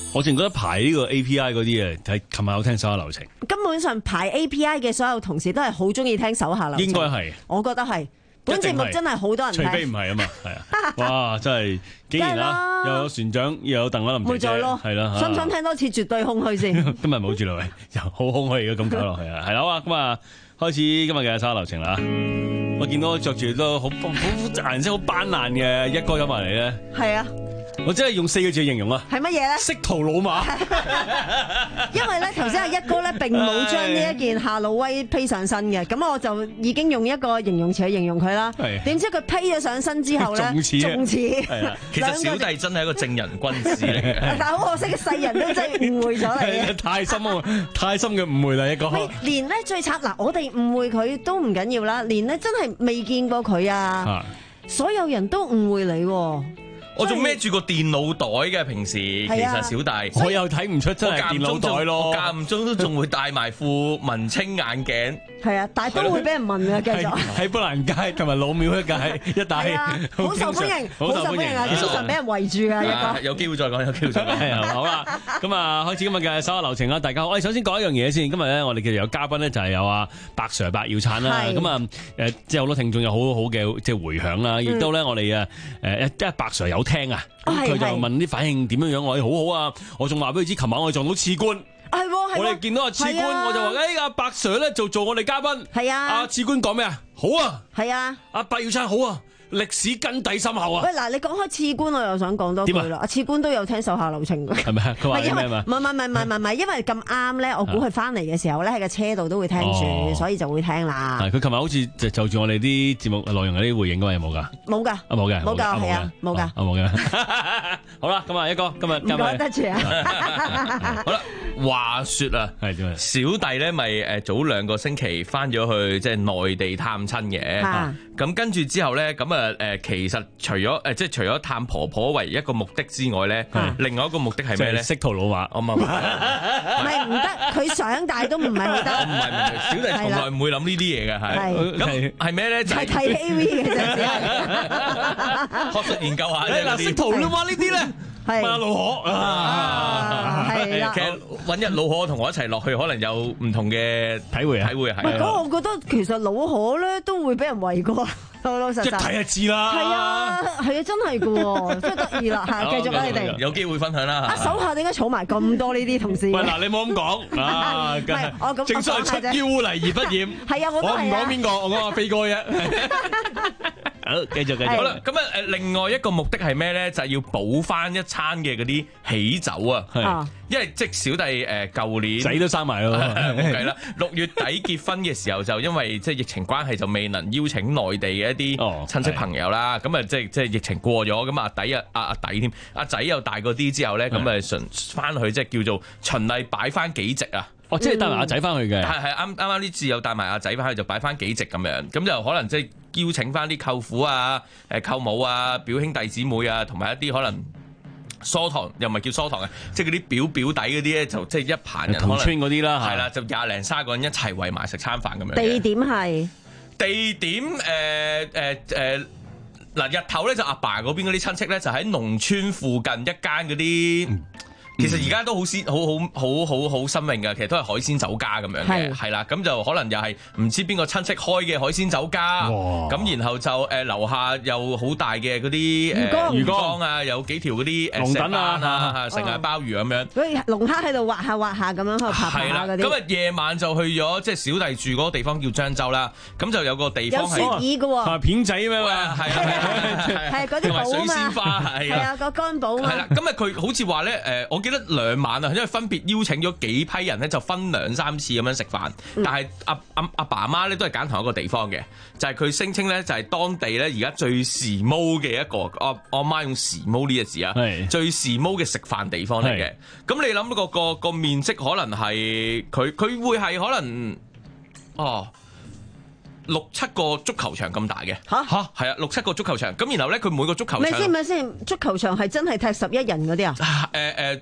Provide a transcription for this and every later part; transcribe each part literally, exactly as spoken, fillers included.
我淨覺得排呢個 A P I 嗰啲嘢，睇琴日有聽手下留情。 根本上排 A P I 嘅所有同事都係好中意聽手下留情。 應該係， 我覺得係。本節目真係好多人聽， 除非唔係啊嘛，係啊！哇，真係竟然啦，又有船長，又有鄧偉林姐姐，係啦， 想唔想聽多次絕對空虛先？ 今日冇住啦，喂，又好空虛而家咁搞落去啊！係啦，好啊，咁啊，開始今日嘅手下留情啦。我見到着住都好好顏色好斑斕嘅一哥飲埋嚟咧， 係啊。 我真係用四個字形容啊， 係乜嘢咧？ 識途老馬。 因為咧頭先阿一哥咧並冇將呢一件夏魯威披上身嘅，咁我就已經用一個形容詞去形容佢啦。點知佢披咗上身之後咧，仲似，仲似。係啊， 其實小弟真係一個正人君子嚟嘅。 但係好可惜，世人都真係誤會咗你。 太深啊！太深嘅誤會啦，一個。 連咧最慘嗱，我哋誤會佢都唔緊要啦，連咧真係未見過佢啊，所有人都誤會你。 我仲孭住個電腦袋嘅，平時其實小弟， 我又睇唔出真係電腦袋咯。 我間唔中都仲會戴埋副文青眼鏡。 係啊，但係都會俾人問嘅，繼續。 喺砵蘭街同埋老廟一街一帶， 好受歡迎，好受歡迎啊！經常俾人圍住啊，一個。 有機會再講，有機會再講。 好啦，咁啊，開始今日嘅手下留情啦，大家好。我哋首先講一樣嘢先。今日咧，我哋其實有嘉賓咧，就係有阿白 Sir 白耀燦啦。咁啊，誒，即係好多聽眾有好好嘅即係迴響啦，亦都咧，我哋啊，誒，即係白 Sir 有聽啊。佢就問啲反應點樣樣，我哋好好啊！我仲話俾佢知，琴晚我哋撞到次官， 係喎， 我哋見到阿次官，我就話：誒阿白 Sir 咧就做我哋嘉賓。 係啊， 阿次官講咩啊？好啊， 係啊，阿白耀燦好啊，歷史根底深厚啊！ 喂，嗱，你講開次官，我又想講多句啦。阿次官都有聽手下留情嘅， 係咪啊？佢話咩嘛？ 唔係唔係唔係唔係，因為咁啱咧，我估佢翻嚟嘅時候咧喺個車度都會聽住，所以就會聽啦。 佢琴日好似就就住我哋啲節目內容嗰啲回應嗰個有冇㗎？ 冇㗎， 啊冇嘅， 冇㗎，係啊，冇㗎， 啊冇嘅。好啦，咁啊，一哥今日唔講得住啊。 好啦，話説啊， 係點啊？ 小弟咧咪誒早兩個星期翻咗去即係內地探親嘅，咁跟住之後咧，咁啊誒其實除咗誒即係除咗探婆婆為一個目的之外咧，另外一個目的係咩咧？ 識途老馬， 我唔唔係唔得，佢想但係都唔係好得。 唔係唔係，小弟從來唔會諗呢啲嘢嘅，係咁係咩咧？就係睇 A V 嘅啫，只係學術研究下啫。 嗱，識途老馬呢啲咧。係老可啊，係啦。 其實揾日老可同我一齊落去，可能有唔同嘅體會啊，體會係。 唔係，咁我覺得其實老可咧都會俾人圍過，老老實實。 一睇就知啦。 係啊，係啊，真係㗎喎，真係得意啦嚇！繼續啦，你哋有機會分享啦嚇。 啊，手下點解儲埋咁多呢啲同事？ 喂，嗱，你冇咁講啊！ 唔係，我咁正所謂出於污泥而不染。 係啊，我我唔講邊個，我講阿飛哥啫。好，繼續繼續。 好啦，咁啊誒，另外一個目的係咩咧？就係要補翻一餐嘅嗰啲喜酒啊。係。因為即小弟誒舊年仔都生埋咯， 冇計啦。六月底結婚嘅時候，就因為即係疫情關係，就未能邀請內地嘅一啲親戚朋友啦。咁啊，即係即係疫情過咗，咁阿弟啊阿阿弟添，阿仔又大個啲之後咧，咁啊順翻去即係叫做循例擺翻幾席啊。 哦，即係帶埋阿仔翻去嘅。 係係啱啱啱呢次又帶埋阿仔翻去，就擺翻幾席咁樣。咁就可能即係邀請翻啲舅父啊、誒舅母啊、表兄弟姊妹啊，同埋一啲可能。疏堂又唔係叫疏堂嘅，即係嗰啲表表弟嗰啲咧，就即係一棚人， 同村嗰啲啦， 係啦，就廿零卅個人一齊圍埋食餐飯咁樣。 地點係地點誒誒誒嗱，日頭咧就阿爸嗰邊嗰啲親戚咧，就喺農村附近一間嗰啲。嗯其實而家都好鮮，好好好好好新穎嘅，其實都係海鮮酒家咁樣嘅，係啦，咁就可能又係唔知邊個親戚開嘅海鮮酒家，咁然後就誒樓下有好大嘅嗰啲誒魚缸啊，有幾條嗰啲誒石斑啊，成日鮑魚咁樣， 嗰啲龍蝦喺度滑下滑下咁樣喺度爬爬下嗰啲。 咁啊夜晚就去咗即係小弟住嗰個地方叫漳州啦，咁就有個地方係有雪耳嘅喎， 片仔咩嘛， 係係係嗰啲寶啊嘛， 水仙花係啊個乾寶啊， 係啦，咁啊佢好似話咧誒我。記得兩晚啊，因為分別邀請咗幾批人咧，就分兩三次咁樣食飯。但係阿阿阿爸阿媽咧都係揀同一個地方嘅，就係佢聲稱咧就係當地咧而家最時髦嘅一個。我我阿媽用時髦呢個字啊，最時髦嘅食飯地方嚟嘅。咁你諗個個個面積可能係佢佢會係可能哦六七個足球場咁大嘅嚇嚇係啊六七個足球場。咁然後咧佢每個足球場咪先咪先足球場係真係踢十一人嗰啲啊？ 誒誒。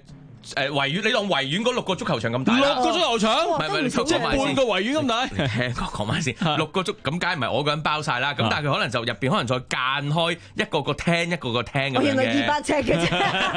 誒維園，你當維園嗰六個足球場咁大六啦。 個足球場， 唔係唔係，你即係半個維園咁大。 聽我講埋先，六個足咁梗係唔係我個人包晒啦。咁但係佢可能就入邊可能再間開一個個廳一個個廳咁樣嘅。 原來二百尺嘅啫，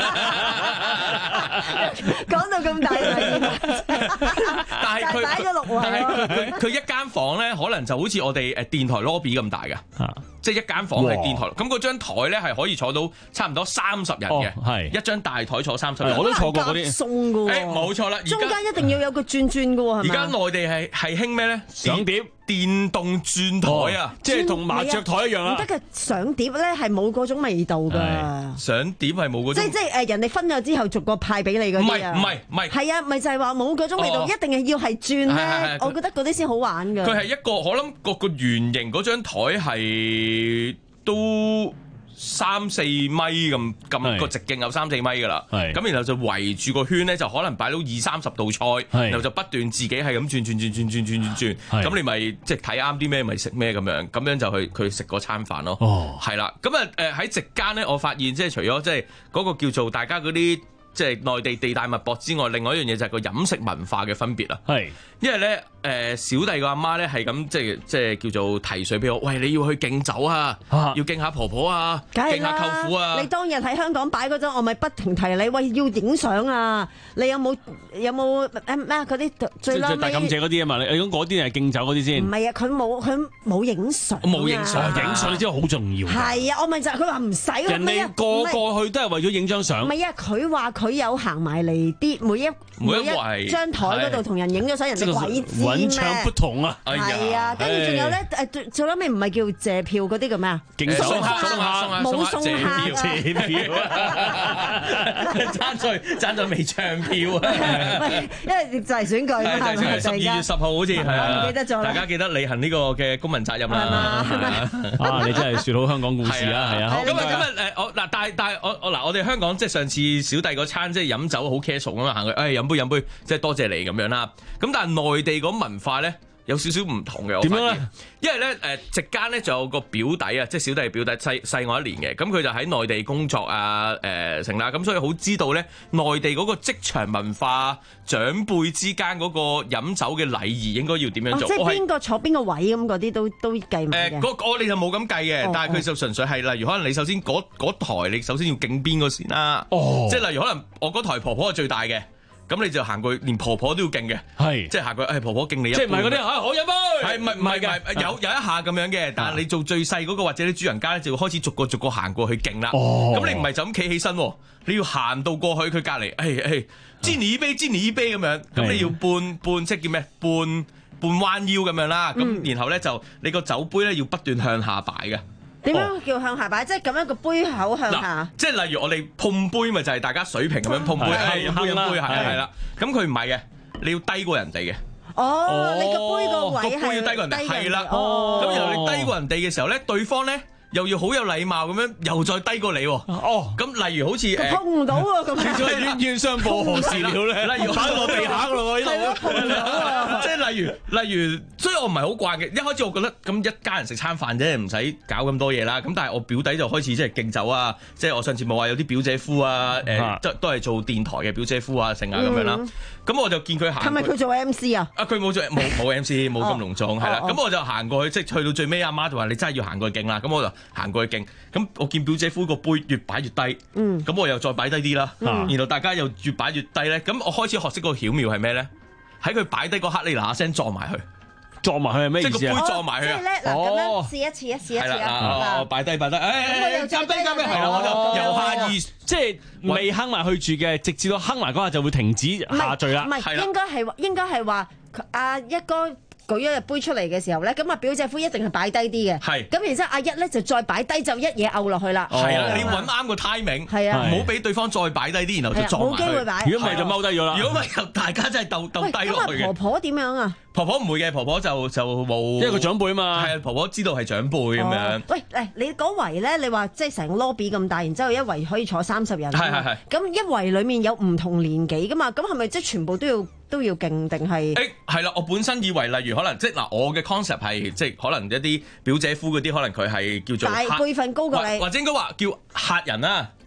講到咁大係但係佢擺咗六位但係喎。 佢佢佢一間房咧，可能就好似我哋誒電台 lobby 咁大嘅。即係一間房係電台，咁嗰張台咧係可以坐到差唔多三十人嘅， 係一張大台坐三十人。 我都坐過嗰啲。 送㗎喎， 誒冇錯啦， 中間一定要有個轉轉㗎喎，係咪？ 而家內地係係興咩咧？ 相碟、 電動轉台啊， 即係同麻雀台一樣啦。 唔得嘅，相碟咧係冇嗰種味道㗎。 相碟係冇嗰種。 即係即係誒，人哋分咗之後逐個派俾你嗰啲啊。 唔係唔係唔係。 係啊，咪就係話冇嗰種味道，一定係要係轉咧。我覺得嗰啲先好玩㗎。 佢係一個，我諗個個圓形嗰張台係。都三四米咁咁個直徑有三四米㗎啦，咁然後就圍住個圈咧，就可能擺到二三十道菜，然後就不斷自己係咁轉轉轉轉轉轉轉轉，咁你咪即係睇啱啲咩咪食咩咁樣，咁樣就去佢食嗰餐飯咯，係啦，咁啊誒喺席間咧，我發現即係除咗即係嗰個叫做大家嗰啲。即係內地地大物博之外，另外一樣嘢就係個飲食文化嘅分別啦。係，因為咧誒小弟個阿媽咧係咁即係即係叫做提水俾我，喂你要去敬酒啊，要敬下婆婆啊，敬下舅父啊。 你當日喺香港擺嗰陣，我咪不停提你，喂要影相啊！你有冇有冇誒咩嗰啲最撚尾？ 大感謝嗰啲啊嘛，你講嗰啲係敬酒嗰啲先。 唔係啊，佢冇佢冇影相。 冇影相，影相你知道好重要。 係啊，我咪就係佢話唔使。 人哋個個去都係為咗影張相。 唔係啊，佢話佢有行埋嚟啲每一每一張台嗰度同人影咗相，人哋鬼知咩？ 揾唱不同啊！ 係啊，跟住仲有咧誒，最撚尾唔係叫謝票嗰啲叫咩啊？ 敬酒送客，送客， 冇送客啊！ 謝票啊！ 爭在爭在未唱票啊！ 因為就係選舉嘛，係咪？ 十二月十號好似係啊， 唔記得咗啦。 大家記得履行呢個嘅公民責任啦。 啊，你真係説好香港故事啊！係啊， 咁啊咁啊誒，我嗱，但係但係我我嗱，我哋香港即係上次小弟嗰餐即係飲酒好 casual 咁啊，行去誒飲杯飲杯，即係多謝你咁樣啦。咁但係內地嗰文化咧有少少唔同嘅，點樣咧？因為咧誒席間咧就有個表弟啊，即係小弟表弟細細我一年嘅，咁佢就喺內地工作啊誒成啦，咁所以好知道咧內地嗰個職場文化、長輩之間嗰個飲酒嘅禮儀應該要點樣做。 即係邊個坐邊個位咁嗰啲都都計埋嘅。 誒嗰我哋就冇咁計嘅，但係佢就純粹係例如可能你首先嗰嗰台你首先要敬邊個先啦，即係例如可能我嗰台婆婆係最大嘅。咁你就行過去，連婆婆都要敬嘅，係即係行過去，誒婆婆敬你一杯，即係唔係嗰啲啊好飲杯，係唔係唔係嘅，有有一下咁樣嘅，但係你做最細嗰個或者啲主人家咧，就會開始逐個逐個行過去敬啦。咁你唔係就咁企起身，你要行到過去佢隔離，誒誒，煎你一杯，煎你一杯咁樣，咁你要半半即係叫咩？半半彎腰咁樣啦，咁然後咧就你個酒杯咧要不斷向下擺嘅。 點樣叫向下擺？即係咁樣個杯口向下。 即係例如我哋碰杯咪就係大家水平咁樣碰杯，飲杯飲杯係係啦。咁佢唔係嘅，你要低過人哋嘅。 哦，你個杯個位係個杯要低過人哋，係啦。咁然後你低過人哋嘅時候咧，對方咧又要好有禮貌咁樣，又再低過你喎。哦，咁例如好似誒碰唔到喎，咁樣。冤冤冤相報何時了咧？ 例如擺落地下㗎咯喎，呢度。 碰唔到啊！ 即係例如例如，所以我唔係好慣嘅。一開始我覺得咁一家人食餐飯啫，唔使搞咁多嘢啦。咁但係我表弟就開始即係敬酒啊，即係我上次冇話有啲表姐夫啊，誒都都係做電台嘅表姐夫啊，成啊咁樣啦。咁我就見佢行。係咪佢做 M C 啊？ 啊，佢冇做冇冇 M C， 冇咁隆重係啦。咁我就行過去，即係去到最尾，阿媽就話你真係要行過去敬啦。咁我就行過去敬。咁我見表姐夫個杯越擺越低，咁我又再擺低啲啦。然後大家又越擺越低咧。咁我開始學識個巧妙係咩咧？喺佢擺低嗰刻，你嗱嗱聲撞埋去， 撞埋去係咩意思啊？ 即係個杯撞埋去啊！ 嗱咁樣試一次一試一次啊！ 我擺低擺低，誒誒，揸低揸低，係啦，我就由下而即係未哼埋去住嘅，直至到哼埋嗰下就會停止下墜啦。 唔係，應該係應該係話阿一哥舉咗隻杯出嚟嘅時候咧，咁啊表姐夫一定係擺低啲嘅，係咁然之後阿一咧就再擺低就一嘢嘔落去啦。 係啊，你揾啱個 timing，係啊，唔好俾對方再擺低啲，然後就撞埋去。 冇機會擺。 如果唔係就踎低咗啦。 如果唔係就大家真係鬥鬥低落去嘅。 婆婆點樣啊？ 婆婆唔會嘅，婆婆就就冇， 因為個長輩啊嘛。 係啊，婆婆知道係長輩咁樣。 喂，誒你嗰圍咧，你話即係成個 lobby 咁大，然之後一圍可以坐三十人。 係係係。 咁一圍裡面有唔同年紀噶嘛？咁係咪即係全部都要都要勁定係？ 誒係啦，我本身以為例如可能即係嗱，我嘅 concept 係即係可能一啲表姐夫嗰啲，可能佢係叫做大輩份高過你， 或者應該話叫客人啦。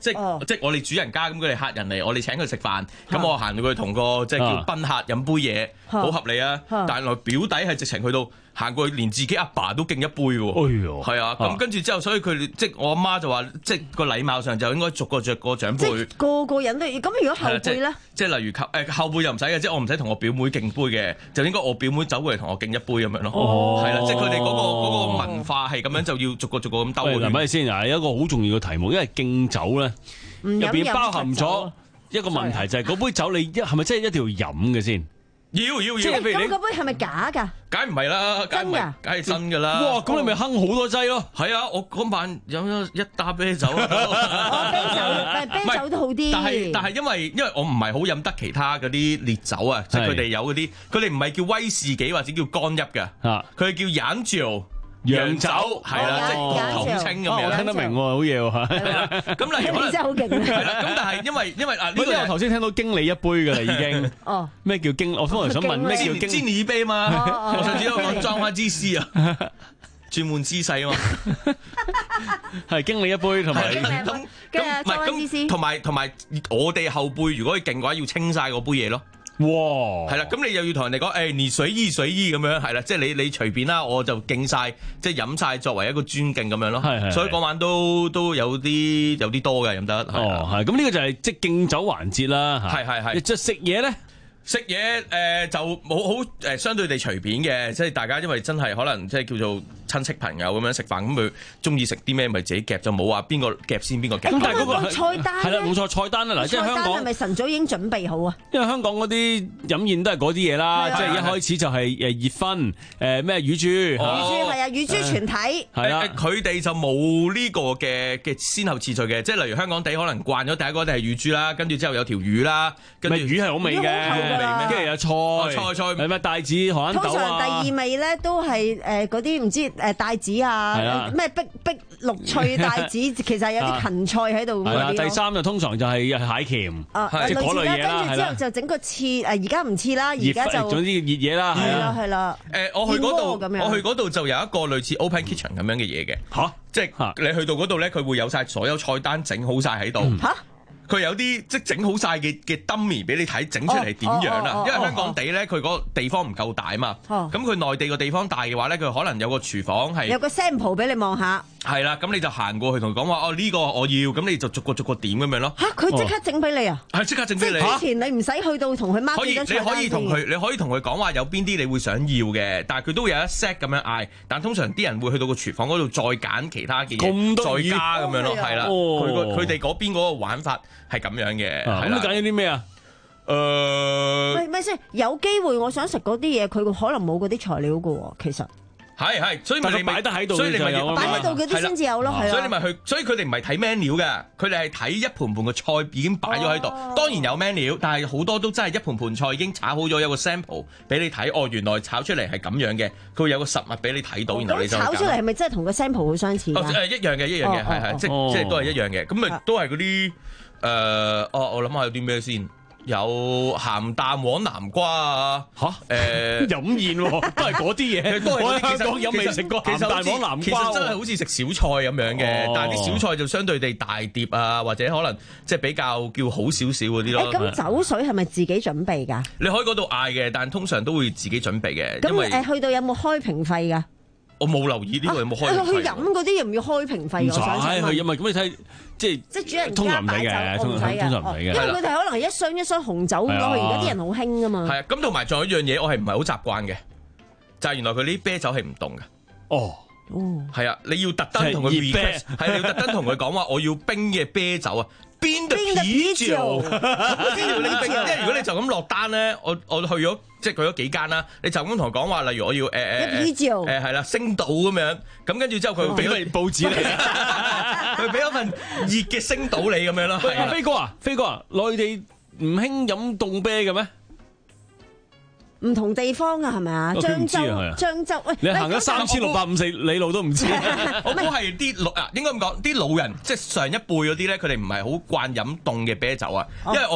即係即係我哋主人家咁，佢哋客人嚟，我哋請佢食飯，咁我行到佢同個即係叫賓客飲杯嘢，好合理啊。但係原來表弟係直情去到行過去，連自己阿爸都敬一杯喎。係啊，咁跟住之後，所以佢即係我阿媽就話，即係個禮貌上就應該逐個逐個長輩， 個個人都咁。如果後輩咧，即係例如後誒後輩又唔使嘅，即係我唔使同我表妹敬杯嘅，就應該我表妹走過嚟同我敬一杯咁樣咯。係啦，即係佢哋嗰個嗰個文化係咁樣，就要逐個逐個咁兜。 嗱，咪先啊，有一個好重要嘅題目，因為敬酒咧入邊包含咗一個問題，就係嗰杯酒你一係咪真係一定要飲嘅先？ 要要要。 即係譬如你嗰杯係咪假㗎？ 梗唔係啦，真㗎，梗係真㗎啦。 哇！咁你咪哼好多劑咯。 係啊，我嗰晚飲咗一打啤酒。 哦，啤酒，啤酒都好啲。 但係但係因為因為我唔係好飲得其他嗰啲烈酒啊，即係佢哋有嗰啲，佢哋唔係叫威士忌或者叫干邑㗎，佢係叫洋酒。洋酒係啦，即係統稱咁樣， 我聽得明喎，好嘢喎。 咁例如可能真係好勁。 係啦，咁但係因為因為啊，呢個我頭先聽到經理一杯㗎啦，已經。哦。咩叫經？我通常想問咩叫經？ 經理杯嘛。我上次有講裝花之師啊，轉換姿勢啊嘛。係經理一杯同埋。 咁咁唔係咁， 同埋同埋我哋後輩如果佢勁嘅話，要清晒嗰杯嘢咯。 哇！ 係啦，咁你又要同人哋講，誒，你水意水意咁樣，係啦，即係你你隨便啦，我就敬晒，即係飲晒作為一個尊敬咁樣咯。係係。所以嗰晚都都有啲有啲多嘅飲得。 哦，係。咁呢個就係即係敬酒環節啦。係係係。即係食嘢咧。 食嘢誒就冇好誒相對地隨便嘅，即係大家因為真係可能即係叫做親戚朋友咁樣食飯，咁佢中意食啲咩咪自己夾，就冇話邊個夾先邊個夾。 咁但係嗰個菜單係啦，冇錯，菜單啦嗱，即係香港係咪晨早已經準備好啊？ 因為香港嗰啲飲宴都係嗰啲嘢啦，即係一開始就係誒熱婚誒咩乳豬， 乳豬係啊，乳豬全體係啦， 佢哋就冇呢個嘅嘅先後次序嘅，即係例如香港地可能慣咗第一個就係乳豬啦，跟住之後有條魚啦，跟住魚係好味嘅。跟住有菜，菜菜係咩帶子、荷蘭豆啊？ 通常第二味咧都係誒嗰啲唔知誒帶子啊，咩碧碧綠翠帶子，其實有啲芹菜喺度咁嗰啲。第三就通常就係蟹鉗，即係嗰類嘢啦。 跟住之後就整個翅誒，而家唔翅啦，而家就總之熱嘢啦。 係啦係啦。 誒，我去嗰度，我去嗰度就有一個類似 open kitchen 咁樣嘅嘢嘅。嚇！即係你去到嗰度咧，佢會有晒所有菜單整好晒喺度。嚇！佢有啲即係整好晒嘅嘅 dummy 俾你睇，整出嚟點樣啊？因為香港地咧，佢嗰個地方唔夠大啊嘛。咁佢內地個地方大嘅話咧，佢可能有個廚房係有個 sample 俾你望下。 係啦，咁你就行過去同佢講話，哦呢個我要，咁你就逐個逐個點咁樣咯。 嚇！佢即刻整俾你啊？ 係即刻整俾你。 之前你唔使去到同佢 mark 幾張菜單。 可以，你可以同佢，你可以同佢講話有邊啲你會想要嘅，但係佢都會有一 set 咁樣嗌。但通常啲人會去到個廚房嗰度再揀其他嘅嘢，再加咁樣咯，係啦。佢個佢哋嗰邊嗰個玩法係咁樣嘅。 咁你揀咗啲咩啊？ 誒， 咪咪先，有機會我想食嗰啲嘢，佢可能冇嗰啲材料㗎喎，其實。 係係，所以咪你擺得喺度， 所以你咪擺喺度嗰啲先至有咯，係啊。 所以你咪去，所以佢哋唔係睇 menu 嘅，佢哋係睇一盤盤嘅菜已經擺咗喺度。當然有 menu，但係好多都真係一盤盤菜已經炒好咗，有個 sample 俾你睇。哦，原來炒出嚟係咁樣嘅，佢會有個實物俾你睇到。然後你就炒出嚟係咪真係同個 sample 好相似？ 哦，誒一樣嘅，一樣嘅，係係，即即係都係一樣嘅。咁咪都係嗰啲誒，哦，我諗下有啲咩先。有鹹蛋黃南瓜啊嚇誒飲宴喎，都係嗰啲嘢。我喺香港有未食過鹹蛋黃南瓜， 其實真係好似食小菜咁樣嘅，但係啲小菜就相對地大碟啊，或者可能即係比較叫好少少嗰啲咯。 咁酒水係咪自己準備㗎？ 你可以嗰度嗌嘅，但係通常都會自己準備嘅。 咁誒去到有冇開瓶費㗎？ 我冇留意呢個有冇開瓶費。 去飲嗰啲又唔要開瓶費？ 唔使去，因為咁你睇。即係即係主人通常唔使嘅，通常通常唔使嘅，因為佢哋可能係一箱一箱紅酒咁咯。而家啲人好興噶嘛。 係啊，咁同埋仲有一樣嘢，我係唔係好習慣嘅，就係原來佢啲啤酒係唔凍嘅。 哦， 哦，係啊，你要特登同佢 request，係你要特登同佢講話，我要冰嘅啤酒啊，冰嘅啤酒。因為如果你就咁落單咧，我我去咗即係去咗幾間啦，你就咁同佢講話，例如我要誒誒誒誒係啦，星島咁樣，咁跟住之後佢會俾咗報紙你。佢俾一份熱嘅星島你咁樣咯。 係啊，飛哥啊，飛哥啊，內地唔興飲凍啤嘅咩？ 唔同地方啊，係咪啊？漳州，漳州，喂， 你行咗三千六百五十里路都唔知。 我估係啲老啊，應該咁講，啲老人即係上一輩嗰啲咧，佢哋唔係好慣飲凍嘅啤酒啊。因為我嗰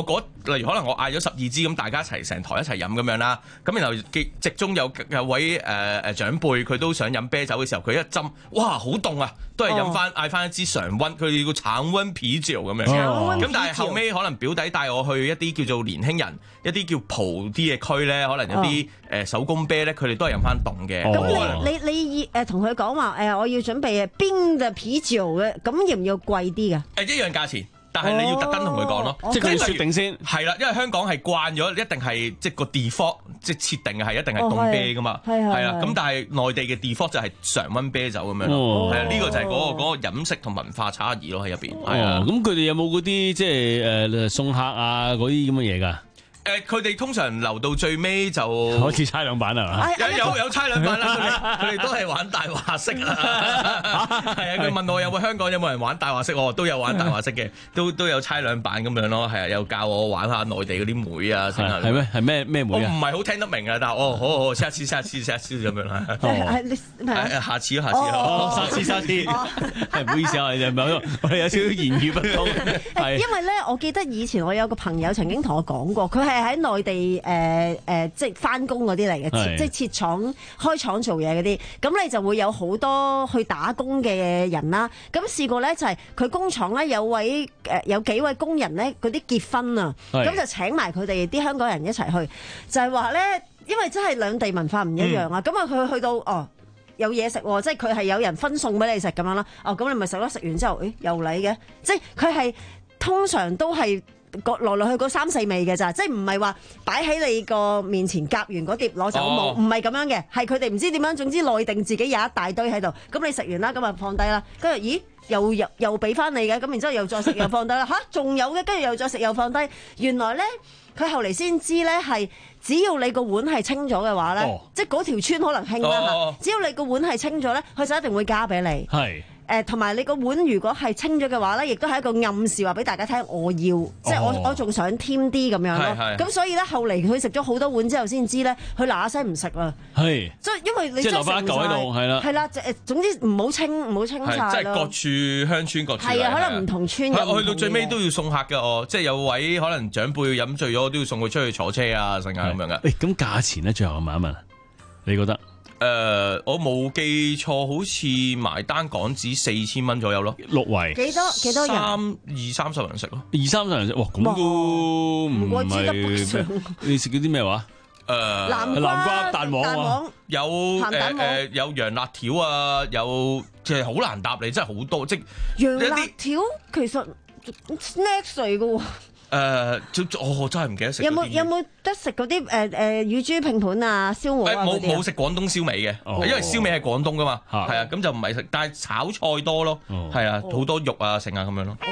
例如可能我嗌咗十二支咁，大家一齊成台一齊飲咁樣啦。咁然後席中有有位誒誒、呃、長輩，佢都想飲啤酒嘅時候，佢一斟，哇好凍啊，都係飲翻嗌翻一支常溫，佢哋叫橙溫啤酒咁樣。咁、哦、但係後尾可能表弟帶我去一啲叫做年輕人，一啲叫蒲啲嘅區咧，可能有啲誒手工啤咧，佢哋都係飲翻凍嘅。 咁、 哦、 你你你誒同佢講話誒，我要準備冰嘅啤酒嘅，咁要唔要貴啲㗎？ 誒一樣價錢。但係你要特登同佢講咯， 哦、 即係佢設定先係啦，因為香港係慣咗，一定係即係個 default 即係設定係一定係凍啤噶嘛，係啦、哦。咁但係內地嘅 default 就係常溫啤酒咁樣咯，係啊，呢個就係嗰、嗰個嗰個飲食同文化差異咯喺入邊。係啊， 咁佢哋有冇嗰啲即係誒送客啊嗰啲咁嘅嘢㗎？ 誒佢哋通常留到最尾就好似猜兩版係嘛？ 有有有猜兩版啦，佢哋都係玩大話式啦。係啊，佢問我有冇香港有冇人玩大話式，我都有玩大話式嘅，都都有猜兩版咁樣咯。係啊，又教我玩下內地嗰啲妹啊，成啊。係咩？係咩咩妹啊？我唔係好聽得明啊，但係哦，好好，下次下次下次咁樣啦。係下次咯，下次咯，下次下次。係唔好意思啊，我哋我哋有少少言語不通。係因為咧，我記得以前我有個朋友曾經同我講過，佢係。係喺內地誒誒、呃呃，即係翻工嗰啲嚟嘅，即係設廠、開廠做嘢嗰啲。咁你就會有好多去打工嘅人啦。咁試過咧，就係佢工廠咧有位誒、呃、有幾位工人咧，嗰啲結婚啊，咁就請埋佢哋啲香港人一齊去，就係話咧，因為真係兩地文化唔一樣啊。咁啊、嗯，佢去到哦有嘢食，即係佢係有人分餸俾你食咁樣啦。哦，咁你咪食咯，食完之後，誒又嚟嘅，即係佢係通常都係。來來去去三四味嘅咋，即係唔係話擺喺你個面前夾完嗰碟攞走冇，唔係咁樣嘅，係佢哋唔知點樣，總之內定自己有一大堆喺度，咁你食完啦，咁啊放低啦，跟住咦又又又俾翻你嘅，咁然之後又再食又放低啦，吓仲有嘅，跟住又再食又放低，原來咧佢後嚟先知咧係只要你個碗係清咗嘅話咧，哦、即係嗰條村可能興啦吓，哦、只要你個碗係清咗咧，佢就一定會加俾你。係。誒同埋你個碗如果係清咗嘅話咧，亦都係一個暗示話俾大家聽，我要，哦、即係我我仲想添啲咁樣咯。咁所以咧，後嚟佢食咗好多碗之後先知咧，佢嗱嗱聲唔食啦。係，即係因為你即係留翻一嚿喺度，係啦，係啦，誒總之唔好清，唔好清晒咯。即係各處鄉村各處係啊，可能唔同村有唔同嘅。去到最尾都要送客嘅哦，即係有位可能長輩飲醉咗，都要送佢出去坐車啊，剩啊咁樣嘅。誒咁價錢咧，最後我問一問，你覺得？誒、呃，我冇記錯，好似埋單港紙四千蚊左右咯，六圍幾多幾多人？三二三十人食咯，二三十人食，哇，咁都唔係。你食嗰啲咩話？誒、呃，南瓜、南瓜蛋黃啊，黃有誒誒、呃、有羊辣條啊，有即係好難答你，真係好多，即係羊辣條其實 snack 嚟嘅喎。誒、呃，我真係唔記得食。有冇有冇得食嗰啲誒誒乳豬拼盤啊、燒鵝啊嗰啲？冇冇食廣東燒味嘅，哦、因為燒味係廣東噶嘛，係啊，咁就唔係食，但係炒菜多咯，係啊、哦，好多肉啊，剩啊咁樣咯。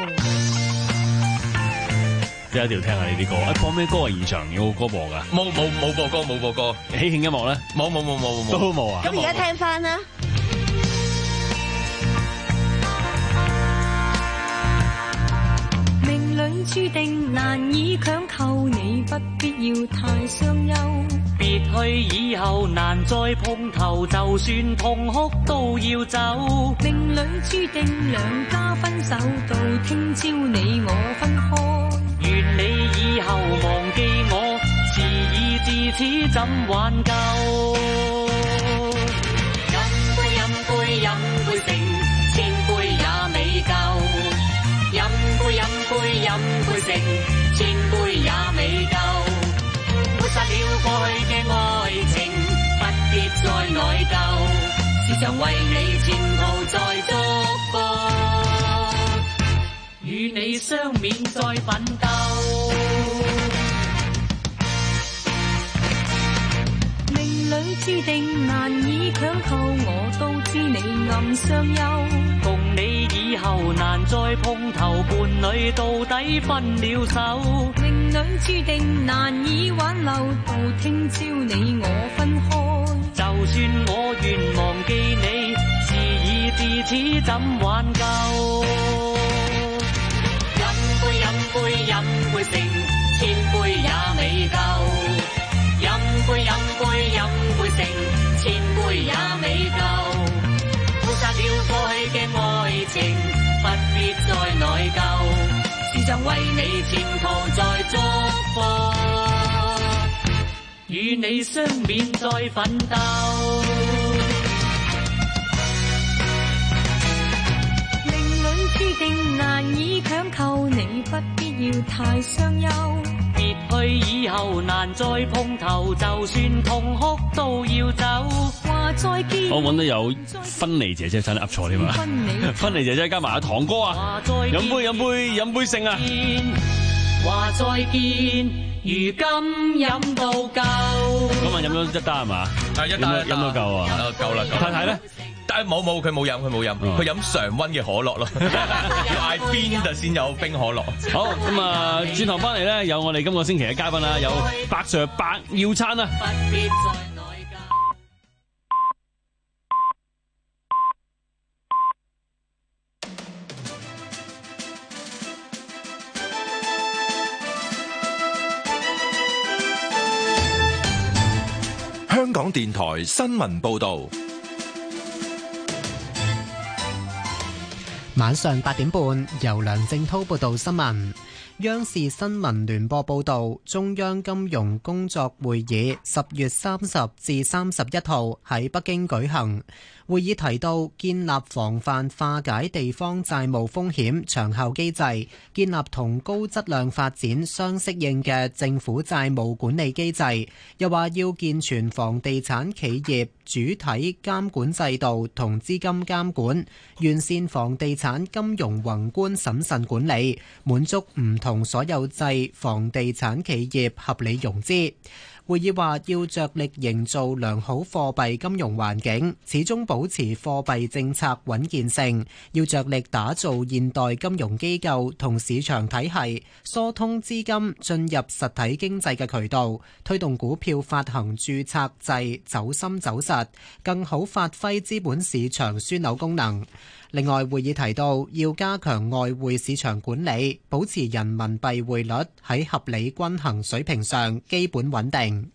即係一定要聽下呢啲歌，誒播咩歌啊？現場有冇歌播㗎？冇冇冇播歌，冇播歌。喜慶音樂咧？冇冇冇冇冇都冇啊！咁而家聽翻啦。注定難以強求，你不必要太傷憂。別去以後難再碰頭，就算痛哭都要走。命裏注定兩家分手，到聽朝你我分開。願你以後忘記我，事已至此怎挽救？飲杯飲杯飲杯剩，千杯也未夠。飲杯飲杯飲杯剩，千杯也未夠。抹殺了過去嘅愛情，不必再內疚。時常為你前途再祝福，與你相勉再奮鬥。命裏注定難以強求，我都知你暗傷憂。共你以後難再碰頭，伴侶到底分了手。命裏注定難以挽留，到聽朝你我分開。就算我願忘記你，事已至此怎挽救？飲杯飲杯飲杯剩，千杯也未夠。飲杯飲杯飲杯剩，千杯也未夠。抹殺了過去嘅愛情，不必再內疚。時常為你前途再祝福，與你相勉再奮鬥。 命裏注定難以強求，你不必要太傷憂。 別去以後難再碰頭，就算痛哭都要走。 話再見， 我揾到有芬妮姐姐真係噏錯添啊！芬妮姐姐加埋阿堂哥啊，飲杯飲杯飲杯勝啊！ 話再見，如今飲到夠。 嗰晚飲咗一打係嘛？ 啊，一打飲到夠啊！ 夠啦！ 太太咧？ 但係冇冇佢冇飲佢冇飲，佢飲常溫嘅可樂咯，嗌邊就先有冰可樂。 好咁啊，轉頭翻嚟咧，有我哋今個星期嘅嘉賓啦，有白 Sir 白耀燦啊！ 香港電台新聞報道。 晚上八點半，由梁正滔報道新聞。央視新聞聯播報道，中央金融工作會議十月三十至三十一號喺北京舉行。會議提到，建立防範化解地方債務風險長效機制，建立同高質量發展相適應嘅政府債務管理機制。又話要健全房地產企業主體監管制度同資金監管，完善房地產金融宏觀審慎管理，滿足唔同所有制房地產企業合理融資。會議話要着力營造良好貨幣金融環境，始終保持貨幣政策穩健性，要着力打造現代金融機構同市場體系，疏通資金進入實體經濟嘅渠道，推動股票發行註冊制走深走實，更好發揮資本市場樞紐功能。另外，會議提到要加強外匯市場管理，保持人民幣匯率喺合理均衡水平上基本穩定。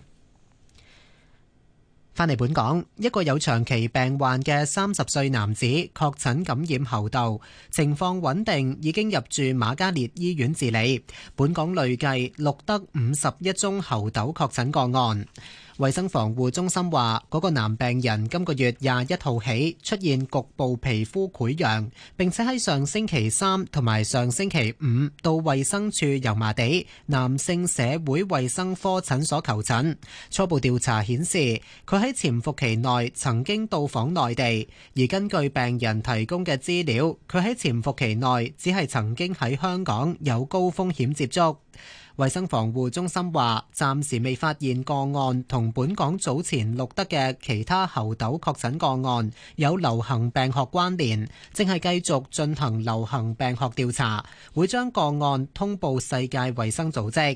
返嚟本港，一個有長期病患嘅三十歲男子確診感染猴痘，情況穩定，已經入住瑪嘉烈醫院治理。本港累計錄得五十一宗猴痘確診個案。衛生防護中心話，嗰個男病人今個月廿一號起出現局部皮膚潰瘍，並且喺上星期三同埋上星期五到衛生署油麻地男性社會衛生科診所求診。初步調查顯示，佢喺潛伏期內曾經到訪內地，而根據病人提供嘅資料，佢喺潛伏期內只係曾經喺香港有高風險接觸。衛生防護中心話，暫時未發現個案同本港早前錄得嘅其他猴痘確診個案有流行病學關聯，正係繼續進行流行病學調查，會將個案通報世界衛生組織。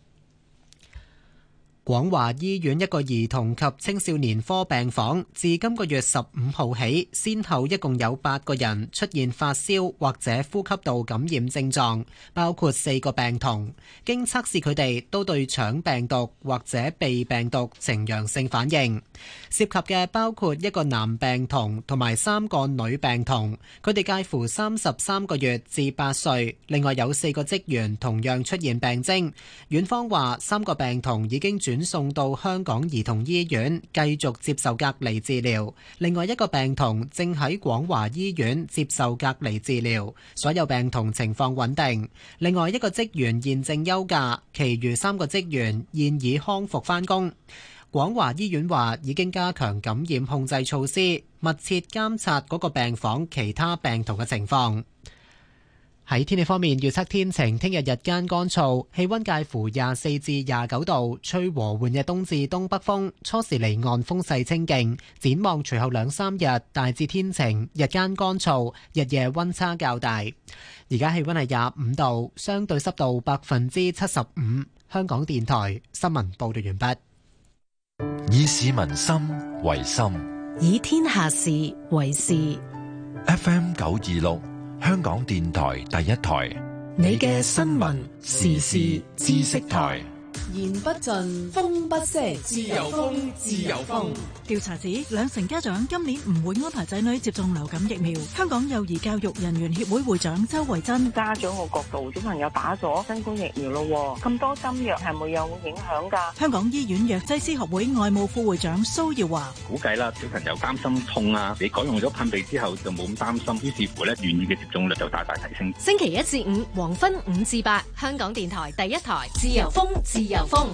廣華醫院一個兒童及青少年科病房自今個月十五號起，先後一共有八個人出現發燒或者呼吸道感染症狀，包括四個病童。經測試，佢哋都對腸病毒或者鼻病毒呈陽性反應。涉及嘅包括一個男病童同埋三個女病童，佢哋介乎三十三個月至八歲。另外有四個職員同樣出現病徵。院方話三個病童已經轉送到香港兒童醫院繼續接受隔離治療，另外一個病童正喺廣華醫院接受隔離治療，所有病童情況穩定。另外一個職員現正休假，其餘三個職員現已康復返工。廣華醫院話已經加強感染控制措施，密切監察嗰個病房其他病童嘅情況。喺天氣方面，預測天晴，聽日日間乾燥，氣溫介乎廿四至廿九度，吹和緩嘅東至東北風，初時離岸風勢清勁。展望隨後兩三日大致天晴，日間乾燥，日夜溫差較大。而家氣溫係廿五度，相對濕度百分之七十五。香港電台新聞報道完畢。 以市民心為心， 以天下事為事。 F M 九二六。香港電台第一台， 你嘅新聞時事知識台。 言不盡，風不息，自由風，自由風。 調查指兩成家長今年唔會安排仔女接種流感疫苗。香港幼兒教育人員協會會長周慧珍： 家長個角度，小朋友打咗新冠疫苗咯，咁多針藥係咪有影響㗎？ 香港醫院藥劑師學會外務副會長蘇耀華： 估計啦，小朋友擔心痛啊，你改用咗噴鼻之後就冇咁擔心，於是乎咧願意嘅接種率就大大提升。 星期一至五黃昏五至八，香港電台第一台，自由風，自由風。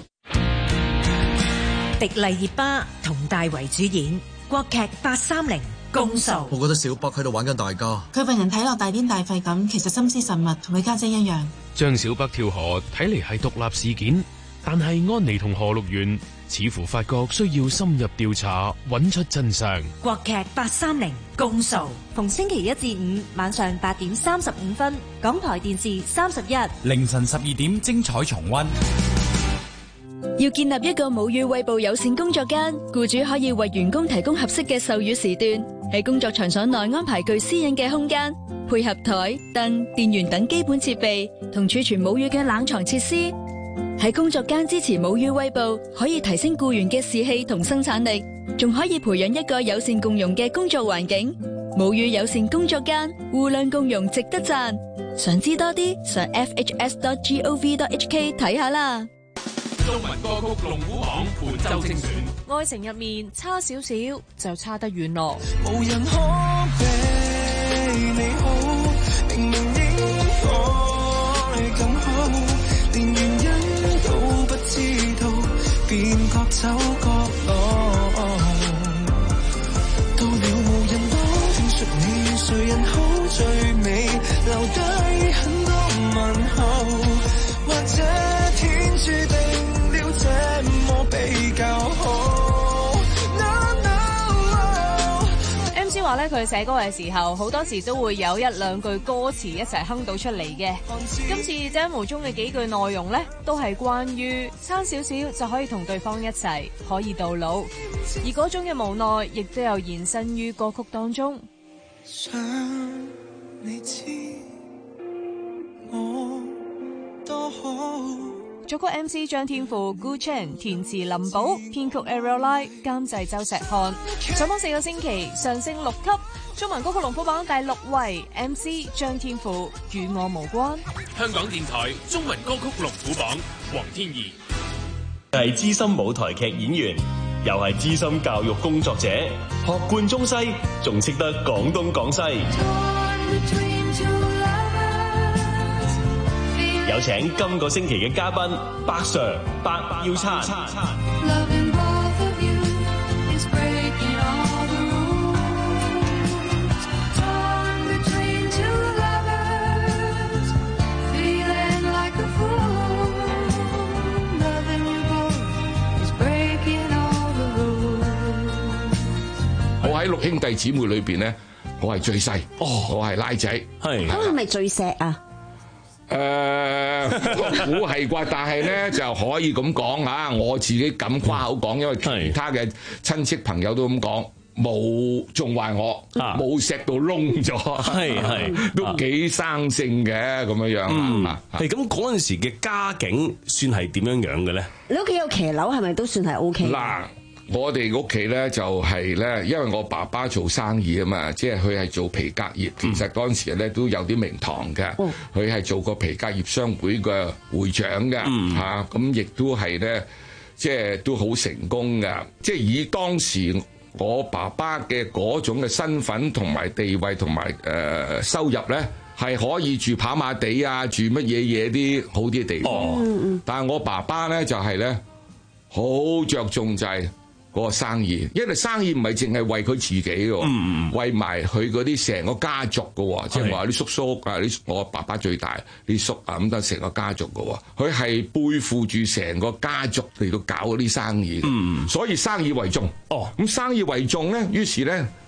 迪麗熱巴同大為主演國劇八三零公訴。 我覺得小北喺度玩緊大家， 佢份人睇落大癲大肺咁，其實心思慎密，同佢家姐一樣。 將小北跳河睇嚟係獨立事件，但係安妮同何陸源似乎發覺需要深入調查，揾出真相。 國劇八三零公訴， 逢星期一至五晚上八點三十五分，港台電視三十一， 凌晨十二點精彩重溫。 要建立一個母乳餵哺友善工作間，僱主可以為員工提供合適嘅授乳時段，喺工作場所內安排具私隱嘅空間，配合台、凳、電源等基本設備，同儲存母乳嘅冷藏設施。喺工作間支持母乳餵哺，可以提升僱員嘅士氣同生產力，仲可以培養一個友善共融嘅工作環境。母乳友善工作間，互諒共融，值得讚。想知多啲，上 f h s dot gov dot h k 睇下啦。 中文歌曲龍虎榜本周精選， 愛情入面差少少就差得遠咯。 無人可比你好，明明應該更好，連原因都不知道，便各走各路。到了無人都聽說你誰人好最美，留低很多問號，或者天注定這麼比較好。No, no, M C 話咧，佢寫歌嘅時候，好多時都會有一兩句歌詞一齊哼到出嚟嘅。今次這無中嘅幾句內容咧，都係關於差少少就可以同對方一齊，可以到老，而嗰種嘅無奈，亦都有延伸於歌曲當中。 想你知我多好。 作曲 M C 張天賦、Gu Chen， 填詞林寶，編曲 Ariel Lai， 監製周石漢。上榜四個星期，上升六級。中文歌曲龍虎榜第六位 ，M C 張天賦，與我無關。 香港電台中文歌曲龍虎榜，黃天怡係資深舞台劇演員，又係資深教育工作者，學貫中西，仲識得廣東廣西。有請今個星期嘅嘉賓白 Sir 白耀燦。 我喺六兄弟姊妹裏邊咧，我係最細，哦，我係拉仔， 係。咁係咪最錫啊？ 誒、呃，我估係啩，但係咧就可以咁講嚇，我自己敢誇口講，因為其他嘅親戚朋友都咁講，冇仲話我冇錫到窿咗， 係係都幾生性嘅咁樣樣。 嗯，係咁嗰陣時嘅家境算係點樣樣嘅咧？ 你屋企有騎樓係咪都算係 O K？ 嗱。我哋屋企咧就係咧，因為我爸爸做生意啊嘛，即係佢係做皮革業，其實嗰陣時咧都有啲名堂嘅。佢係做過皮革業商會嘅會長嘅嚇，咁亦都係咧，即係都好成功嘅。即係以當時我爸爸嘅嗰種嘅身份同埋地位同埋誒收入咧，係可以住跑馬地啊，住乜嘢嘢啲好啲嘅地方。但係我爸爸咧就係咧好着重就係嗰個生意，因為生意唔係淨係為佢自己嘅，嗯、為埋佢嗰啲成個家族嘅，即係話啲叔叔啊，啲我爸爸最大啲叔啊，咁都係成個家族嘅。佢係背負住成個家族嚟到搞嗰啲生意，嗯、所以生意為重。哦，咁生意為重咧，於是咧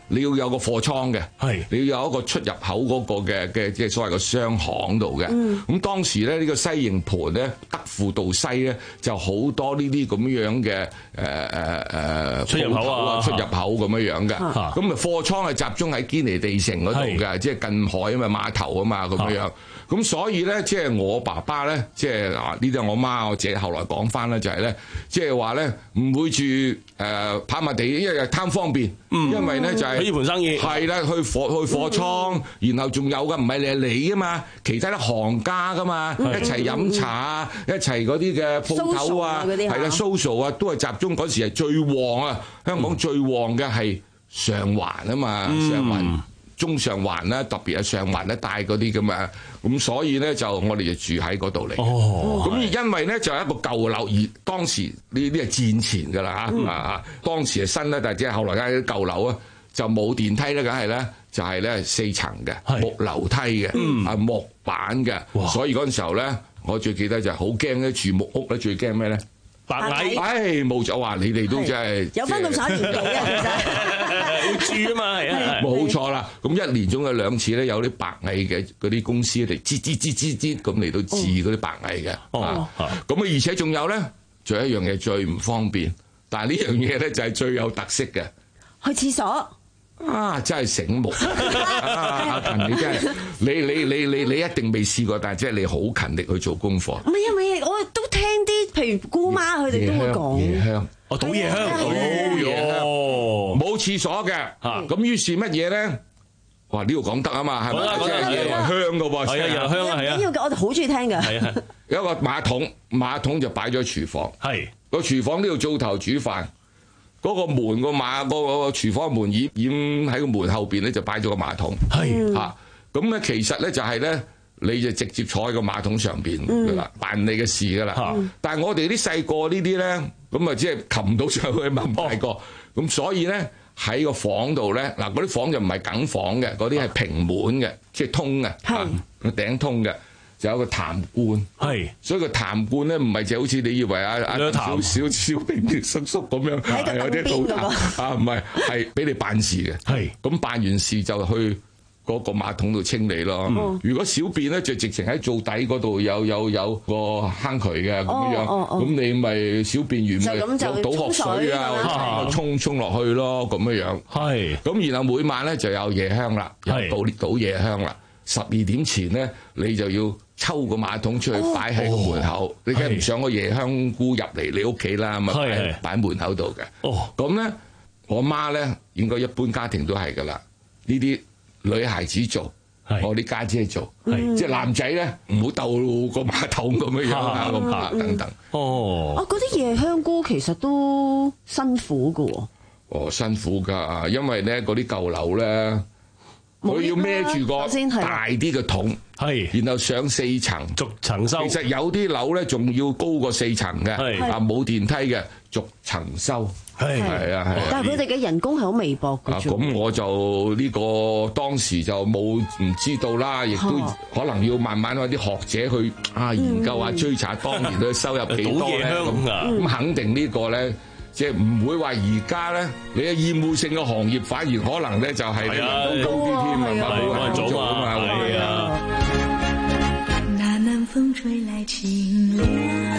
你要有個貨倉嘅， 係你要有一個出入口嗰個嘅嘅即係所謂嘅商行度嘅。咁、嗯、當時咧呢個西營盤咧德輔道西咧就好多呢啲咁樣嘅誒誒誒出入口啊出入口咁樣樣嘅。咁啊貨倉係集中喺堅尼地城嗰度嘅，即係近海啊嘛碼頭啊嘛咁樣樣。咁所以咧，即係我爸爸咧，即係嗱呢啲我媽我姐後來講翻咧，就係咧，即係話咧唔會住誒跑馬地，因為貪方便， 嗯、 因為咧就係呢盤生意係啦，去貨去貨倉，然後仲有嘅唔係你係你啊嘛，其他啲行家噶嘛，一齊飲茶啊，一齊嗰啲嘅鋪頭啊，係啦 social 啊，都係集中嗰時係最旺啊，香港最旺嘅係上環啊嘛，嗯、上環。中上環啦，特別係上環一帶嗰啲咁啊，咁所以咧就我哋就住喺嗰度嚟。哦，咁因為咧就係一個舊樓，而當時呢啲係戰前㗎啦嚇，啊、嗯、當時係新咧，但係即係後來間啲舊樓啊就冇電梯咧，梗係咧就係咧四層嘅木樓梯嘅，啊、嗯、木板嘅，所以嗰陣時候咧，我最記得就係好驚咧住木屋咧，最驚咩咧？白蟻，唉冇咗話你哋都真係有翻咁上下年紀啊，其實要住啊嘛，係啊， 冇錯啦。咁一年總有兩次咧，有啲白蟻嘅嗰啲公司嚟吱吱吱吱吱咁嚟到治嗰啲白蟻嘅。哦，咁啊，而且仲有咧，仲有一樣嘢最唔方便，但係呢樣嘢咧就係最有特色嘅， 去廁所。 啊！真係醒目，阿勤你真係你你你你你一定未試過，但係即係你好勤力去做功課。 唔係啊，唔係，我都聽啲譬如姑媽佢哋都會講夜香， 哦，倒夜香，倒夜香， 冇廁所嘅嚇。咁於是乜嘢咧？哇！呢度講得啊嘛，係咪？即係夜來香嘅喎， 係啊，夜來香啊，係啊。 緊要嘅，我哋好中意聽嘅。 係啊， 有一個馬桶，馬桶就擺咗喺廚房，係個廚房呢度灶頭煮飯。嗰個門個馬嗰個廚房門掩掩喺個門後邊咧就擺咗個馬桶，係嚇咁咧其實咧就係咧你就直接坐喺個馬桶上邊噶啦，辦你嘅事噶啦。但係我哋啲細個呢啲咧咁啊，即係擒唔到上去問大個，咁所以咧喺個房度咧嗱，嗰啲房就唔係梗房嘅，嗰啲係平門嘅，即係通嘅，個頂通嘅。就有個痰罐，係，所以個痰罐咧唔係就好似你以為啊啊小小小平叔叔咁樣，有啲倒痰啊，唔係係俾你辦事嘅，係，咁辦完事就去嗰個馬桶度清理咯。嗯、如果小便咧就直情喺灶底嗰度有有有個坑渠嘅咁樣，咁、哦哦、你咪小便完咪有倒殼水啊，沖沖落去咯，咁樣樣，係，咁然後每晚咧就有夜香啦，又倒倒夜香啦，十二點前咧你就要。抽個馬桶出去擺喺個門口，哦、你梗係唔想個夜香菇入嚟你屋企啦，咁啊擺擺喺門口度嘅。哦，咁咧我媽咧應該一般家庭都係噶啦，呢啲女孩子做，我啲家姐做，即係男仔咧唔好鬥個馬桶咁樣樣啊，咁啊等等。哦， 啊嗰啲夜香菇其實都辛苦噶喎。 哦，辛苦㗎，因為咧嗰啲舊樓咧。佢要孭住個大啲嘅桶，係，然後上四層， 逐層收。 其實有啲樓咧仲要高過四層嘅，啊冇電梯嘅，逐層收。係係啊係。 但係佢哋嘅人工係好微薄嘅。 咁我就呢個當時就冇唔知道啦，亦都可能要慢慢揾啲學者去啊研究下追查當年嘅收入幾多咧。咁咁肯定呢個咧。即係唔會話而家咧，你嘅厭惡性嘅行業反而可能咧就係你人工高啲添啊嘛，冇人做啊嘛，係啊。那南風吹來清涼，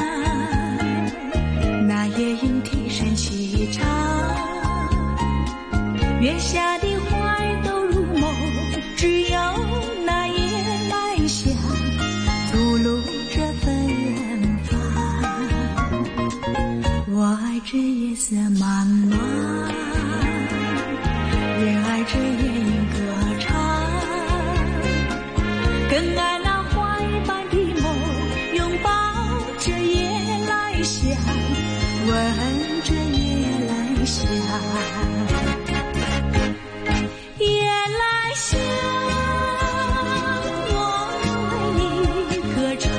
那夜鶯啼聲細唱，月下的花兒都入夢，只有那夜來香吐露着芬芳。我愛這夜色漫漫，也愛這夜鶯歌唱，更愛那花兒般的夢，擁抱着夜來香，聞着夜來香，夜來香，我為你歌唱。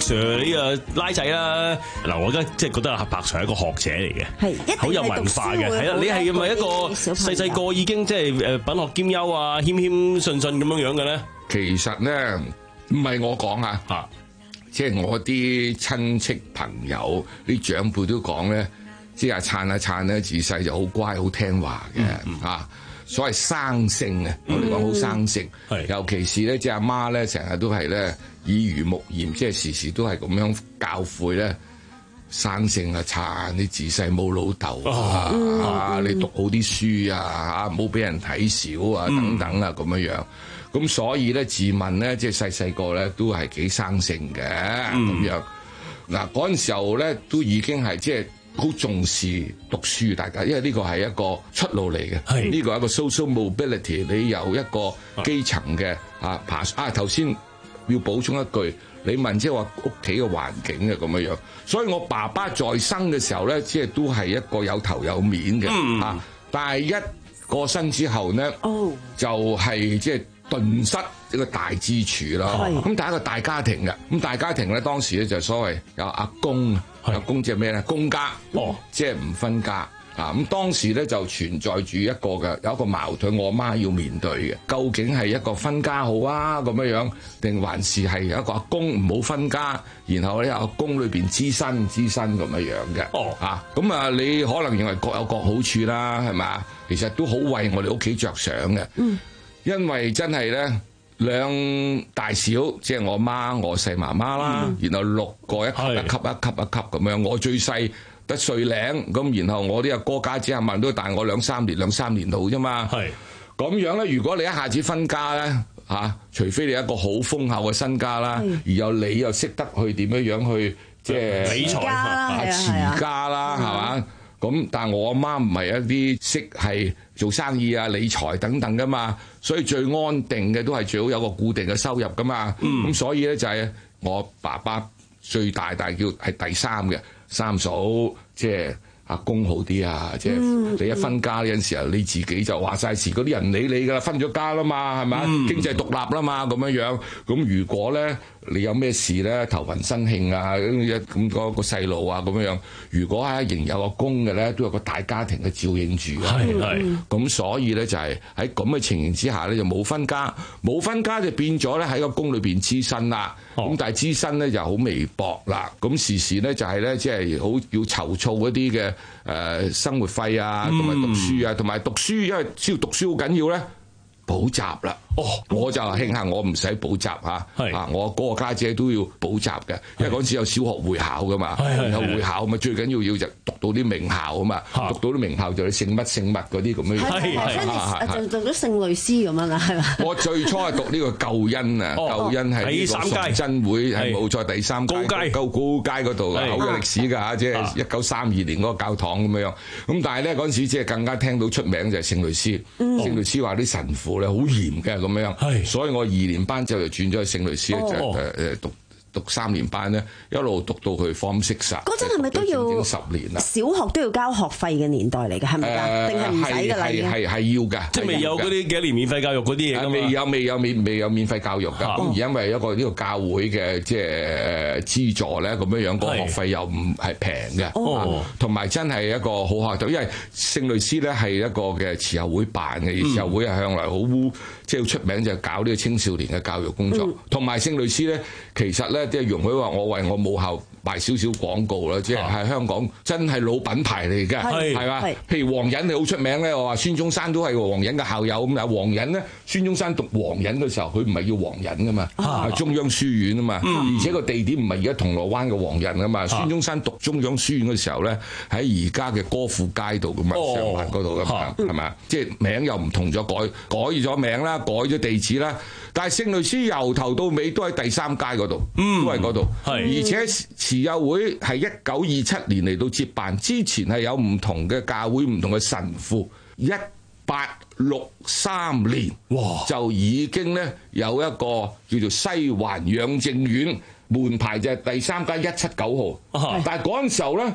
Sir 你啊拉仔啦。嗱，我而家即係覺得阿白 Sir 係一個學者嚟嘅， 係好有文化嘅。係啊，你係咪一個細細個已經即係誒品學兼優啊，謙謙信信咁樣樣嘅咧？ 其實咧唔係我講啊，嚇，即係我啲親戚朋友啲長輩都講咧，即係阿燦阿燦咧自細就好乖好聽話嘅嚇。嗯嗯所謂生性啊，我哋講好生性，嗯、尤其是咧，即係阿媽咧，成日都係咧耳濡目染，即係時時都係咁樣教誨咧。生性啊，燦你自細冇老豆啊，嗯、啊你讀好啲書啊，嚇唔好俾人睇小啊，等等啊咁樣樣。咁所以咧，自問咧，即係細細個咧都係幾生性嘅咁、嗯、樣。嗱嗰陣時候咧，都已經係即係。好重視讀書，大家，因為呢個係一個出路嚟嘅，呢個係一個 social mobility。你由一個基層嘅啊爬啊，頭先要補充一句，你問即係話屋企嘅環境嘅咁樣樣，所以我爸爸在生嘅時候咧，即係都係一個有頭有面嘅、嗯、啊，但係一過身之後咧，哦、就係即係頓失一個大支柱啦。咁第一個大家庭嘅，咁大家庭咧當時咧就所謂有阿公。阿公即係咩咧？公家，哦，即係唔分家啊！咁當時咧就存在住一個嘅有一個矛盾，我媽要面對嘅，究竟係一個分家好啊咁樣樣，定還是係一個阿公唔好分家，然後咧阿公裏邊滋生滋生咁樣樣嘅？哦，啊，咁啊，你可能認為各有各好處啦，係咪？其實都好為我哋屋企着想嘅，嗯，因為真係咧。兩大小，即係我媽、我細媽媽啦，嗯、然後六個一級一級一級一級咁樣，我最細得歲零，咁然後我啲阿哥家姐阿嫲都大我兩三年兩三年度啫嘛。係咁樣咧，如果你一下子分家咧嚇、啊，除非你一個好豐厚嘅身家啦，是而又你又識得去點樣樣去即係理財啊、持家啦，係嘛？咁但係我阿媽唔係一啲識係做生意啊、理財等等噶嘛，所以最安定嘅都係最好有個固定嘅收入噶嘛。咁、嗯、所以咧就係我爸爸最大大叫係第三嘅三嫂，即係阿公好啲啊。即係、嗯、你一分家有陣時候你自己就話晒事，嗰啲人理你噶啦，分咗家啦嘛，係咪啊？嗯、經濟獨立啦嘛，咁樣樣。咁如果咧你有咩事咧，頭暈身慶啊，咁嗰個細路啊咁樣樣，如果係仍有個公嘅咧，都有個大家庭嘅照應住。係係。咁所以咧就係喺咁嘅情形之下咧，就冇分家，冇分家就變咗咧喺個宮裏邊滋生啦。咁、哦、但係滋生咧就好微薄啦。咁時時咧就係咧即係好要籌措嗰啲嘅誒生活費啊，同埋讀書啊，同埋讀書，因為知道讀書好緊要咧。補習啦，哦，我就慶幸我唔使補習嚇，係啊，我嗰個家姐都要補習嘅，因為嗰陣時有小學會考噶嘛，有會考嘛，最緊要要就讀到啲名校啊嘛，讀到啲名校就你姓乜姓乜嗰啲咁樣，係係係，做咗聖類斯咁樣啦，係嘛？我最初係讀呢個救恩啊，救恩係呢個崇真會係冇錯第三高街高高街嗰度嘅，好有歷史㗎嚇，即係一九三二年嗰個教堂咁樣，咁但係咧嗰陣時即係更加聽到出名就係聖類斯，聖類斯話啲神父咧好嚴嘅咁樣，所以我二年班之後就轉咗去聖類斯，就誒誒讀讀三年班咧，一路讀到去 Form Six 啊。嗰陣係咪都要十年啦？小學都要交學費嘅年代嚟嘅，係咪㗎？定係唔使㗎啦？係係係要㗎，即係未有嗰啲幾年免費教育嗰啲嘢㗎嘛？未有未有免未有免費教育㗎。咁而因為一個呢個教會嘅即係資助咧，咁樣樣個學費又唔係平嘅，同埋真係一個好學校，因為聖類斯咧係一個嘅慈幼會辦嘅，慈幼會係向來好污。即係好出名就係搞呢個青少年嘅教育工作，同埋聖類斯咧，其實咧即係容許話我為我母校賣少少廣告啦，即係喺香港真係老品牌嚟嘅，係嘛？譬如黃忍你好出名咧，我話孫中山都係黃忍嘅校友咁，但係黃忍咧，孫中山讀黃忍嘅時候，佢唔係叫黃忍噶嘛，係中央書院啊嘛，而且個地點唔係而家銅鑼灣嘅黃忍啊嘛，孫中山讀中央書院嘅時候咧，喺而家嘅歌賦街道噶嘛，上環嗰度噶嘛，係咪啊？即係名又唔同咗，改改咗名啦。改咗地址啦，但係聖類斯由頭到尾都喺第三街嗰度，嗯、都係嗰度。而且慈幼會係一九二七年嚟到接辦，之前係有唔同嘅教會、唔同嘅神父。一八六三年，哇，就已經咧有一個叫做西環養正院門牌就係第三街一七九號。啊、但係嗰陣時候咧，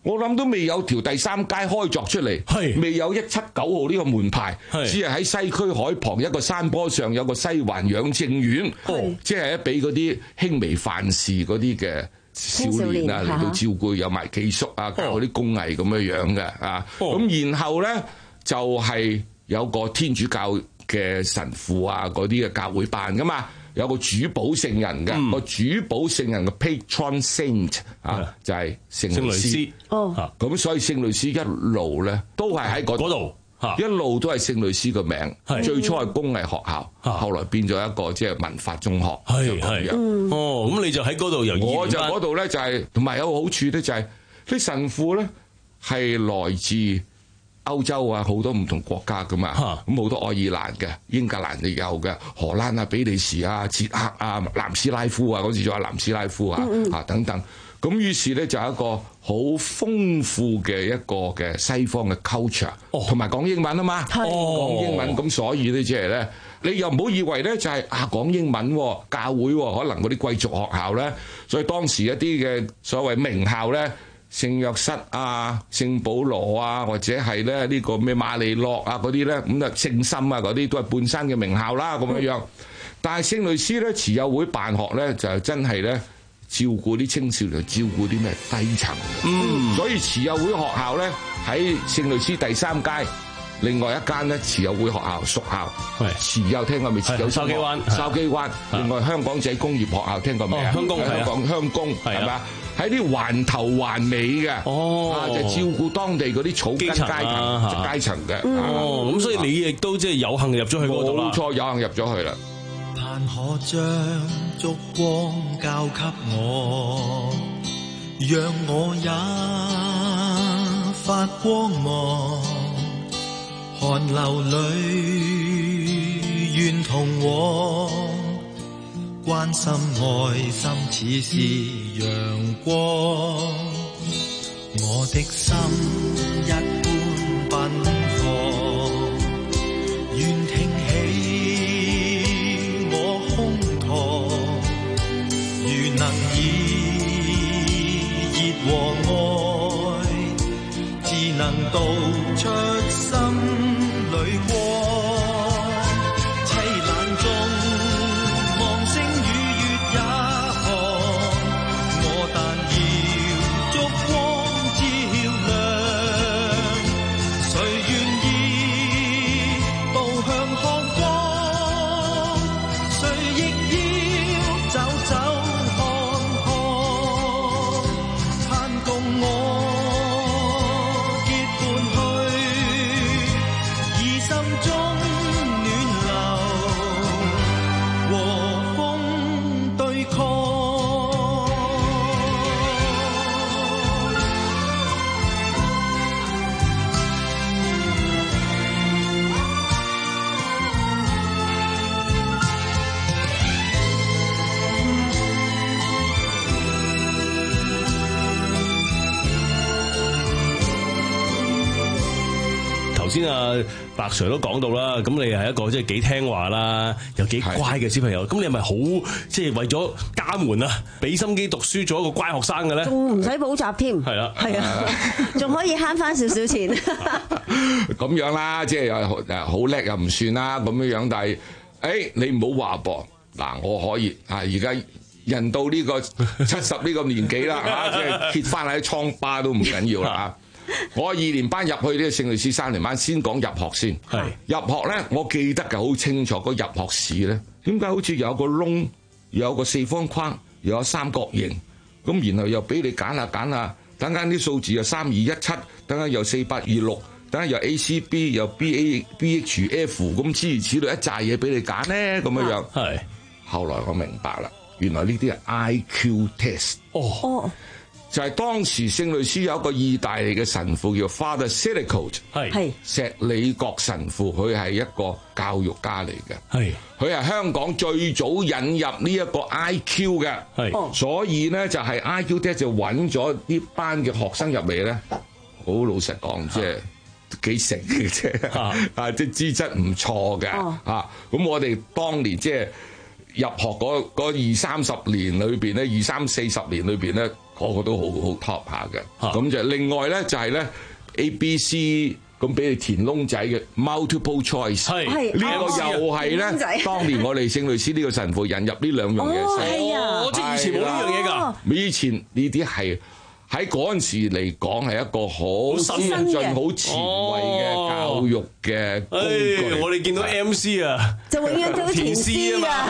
我諗都未有條第三街開鑿出嚟，未有一七九號呢個門牌，只係喺西區海旁一個山坡上有個西環養正院，即係一俾嗰啲輕微犯事嗰啲嘅少年啊嚟到照顧，有埋寄宿啊，教嗰啲工藝咁樣樣嘅啊。咁然後咧就係有個天主教嘅神父啊嗰啲嘅教會辦噶嘛。有個主保聖人嘅，個、嗯、主保聖人嘅 patron saint 啊，就係聖類斯。哦，咁所以聖類斯一路咧都係喺嗰度，一路都係聖類斯個名。最初係工藝學校，後來變咗一個即係文化中學。係係、嗯， 哦，咁你就喺嗰度由我就嗰度咧就係同埋有個好處咧就係啲神父咧係來自歐洲啊，好多唔同國家噶嘛，咁好多愛爾蘭嘅、英格蘭亦有嘅，荷蘭啊、比利時啊、捷克啊、南斯拉夫啊，嗰時仲有南斯拉夫啊，嗯嗯啊等等。咁於是咧就係一個好豐富嘅一個嘅西方嘅 culture，同埋講英文啊嘛，講英文咁，所以咧即係咧，你又唔好以為咧就係啊講英文教會可能嗰啲貴族學校咧，所以當時一啲嘅所謂名校咧。聖約瑟啊、聖保羅啊，或者係咧呢個咩馬利諾啊嗰啲咧，咁啊聖心啊嗰啲都係半山嘅名校啦咁樣樣。但係聖類斯咧慈幼會辦學咧就真係咧照顧啲青少年，照顧啲咩低層。嗯，所以慈幼會學校咧喺聖類斯第三街，另外一間咧慈幼會學校屬校。係慈幼聽過未？慈幼筲箕灣，筲箕灣。另外香港仔工業學校聽過未啊？香工香港香工係咪啊？喺啲環頭環尾嘅，哦，就照顧當地嗰啲草根階層階層嘅， 哦，咁所以你亦都即係有幸入咗去嗰度啦。 冇錯，有幸入咗去啦。 但可將燭光交給我，讓我也發光芒，寒流裏願同往。關心愛心似是陽光，我的心一般奔放，願挺起我胸膛，如能以熱和愛，自能道出心裏光。 頭先啊，白 Sir 都講到啦，咁你係一個即係幾聽話啦，又幾乖嘅小朋友，咁你係咪好即係為咗家門啊，俾心機讀書做一個乖學生嘅咧？ 仲唔使補習添？係啦，係啊，仲可以慳翻少少錢。 咁樣啦，即係又誒好叻又唔算啦，咁樣樣，但係誒你唔好話噃，嗱我可以啊，而家人到呢個七十呢個年紀啦嚇，即係揭翻喺瘡疤都唔緊要啦。我二年班入去呢個聖類斯三年班，先講入學先。係入學咧，我記得嘅好清楚。個入學試咧，點解好似有個窿，有個四方框，又有三角形，咁然後又俾你揀下揀下，等間啲數字又三二一七，等間又四八二六，等間又 A C B 又 B A B H F 咁諸如此類一紮嘢俾你揀咧，咁樣樣。係後來我明白啦，原來呢啲係 I Q test。哦。就係當時聖類斯有一個意大利嘅神父叫 Father Silicote， 係石里國神父，佢係一個教育家嚟嘅，係佢係香港最早引入呢一個 I Q 嘅，係所以咧就係 I Q test 就揾咗呢班嘅學生入嚟咧，好老實講，即係幾成嘅啫，啊即係資質唔錯嘅，啊咁我哋當年即係入學嗰嗰二三十年裏邊咧，二三四十年裏邊咧。 個個都好好 top 下嘅。咁就另外咧就係咧 A B C。咁俾你填窿仔嘅 multiple choice， 係呢一個又係咧，當年我哋聖類斯呢個神父引入呢兩樣嘢先。 哦，即係以前冇呢樣嘢㗎。 以前呢啲係喺嗰陣時嚟講係一個好先進、好前衛嘅教育嘅工具。 我哋見到 M C 啊， 就永遠都填詩啊嘛。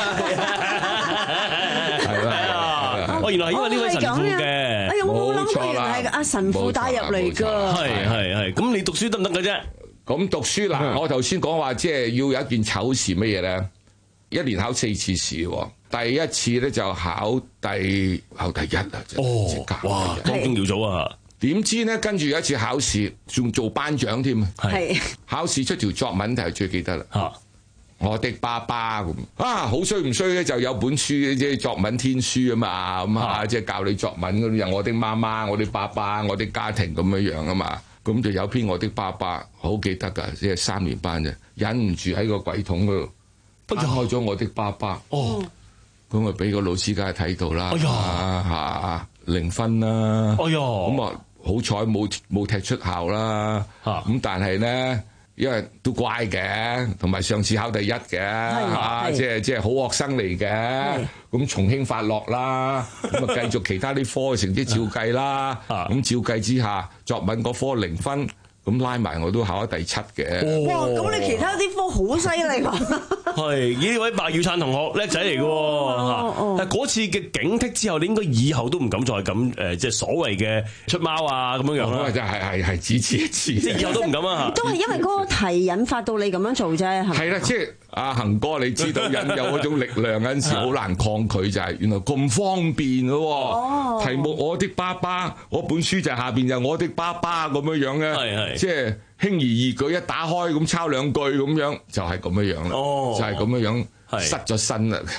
係啦， 哦，原來係因為呢位神父嘅。 哎呀，我冇諗過原來係阿神父帶入嚟㗎。 係係係，咁你讀書得唔得嘅啫？ 咁讀書嗱，我頭先講話即係要有一件醜事乜嘢咧？一年考四次試喎，第一次咧就考第考第一啦， 哦，哇，光宗耀祖啊！ 點知咧跟住有一次考試仲做班長添，係考試出條作文題最記得啦。嚇！我的爸爸咁啊，好衰唔衰咧？就有本書即係作文天書啊嘛，咁啊即係教你作文嗰啲，有我的媽媽、我的爸爸、我的家庭咁樣樣啊嘛。咁就有篇我的爸爸，好記得㗎，即係三年班啫，忍唔住喺個櫃桶嗰度打開咗我的爸爸。哦，咁咪俾個老師梗係睇到啦。哎呀，嚇零分啦。哎呀，咁啊好彩冇冇踢出校啦。嚇咁但係咧。因為都乖嘅，同埋上次考第一嘅，嚇，即係即係好學生嚟嘅，咁從輕發落啦，咁啊繼續其他啲科嘅成績照計啦，咁照計之下，作文嗰科零分，咁拉埋我都考咗第七嘅。 哇！咁你其他啲科好犀利喎。 係呢位白耀燦同學叻仔嚟嘅喎，但係嗰次嘅警惕之後，你應該以後都唔敢再咁誒，即係所謂嘅出貓啊咁樣樣啦。 就係係係只此一次， 即係以後都唔敢啊。 都係因為嗰個題引發到你咁樣做啫，係咪？ 係啦，即係阿恒哥，你知道引有嗰種力量嗰陣時，好難抗拒，就係原來咁方便嘅喎。哦，題目我的爸爸，我本書就係下邊就我的爸爸咁樣樣嘅，係係，即係。輕而易舉一打開咁抄兩句咁樣就係咁樣樣啦，就係咁樣樣失咗身啦。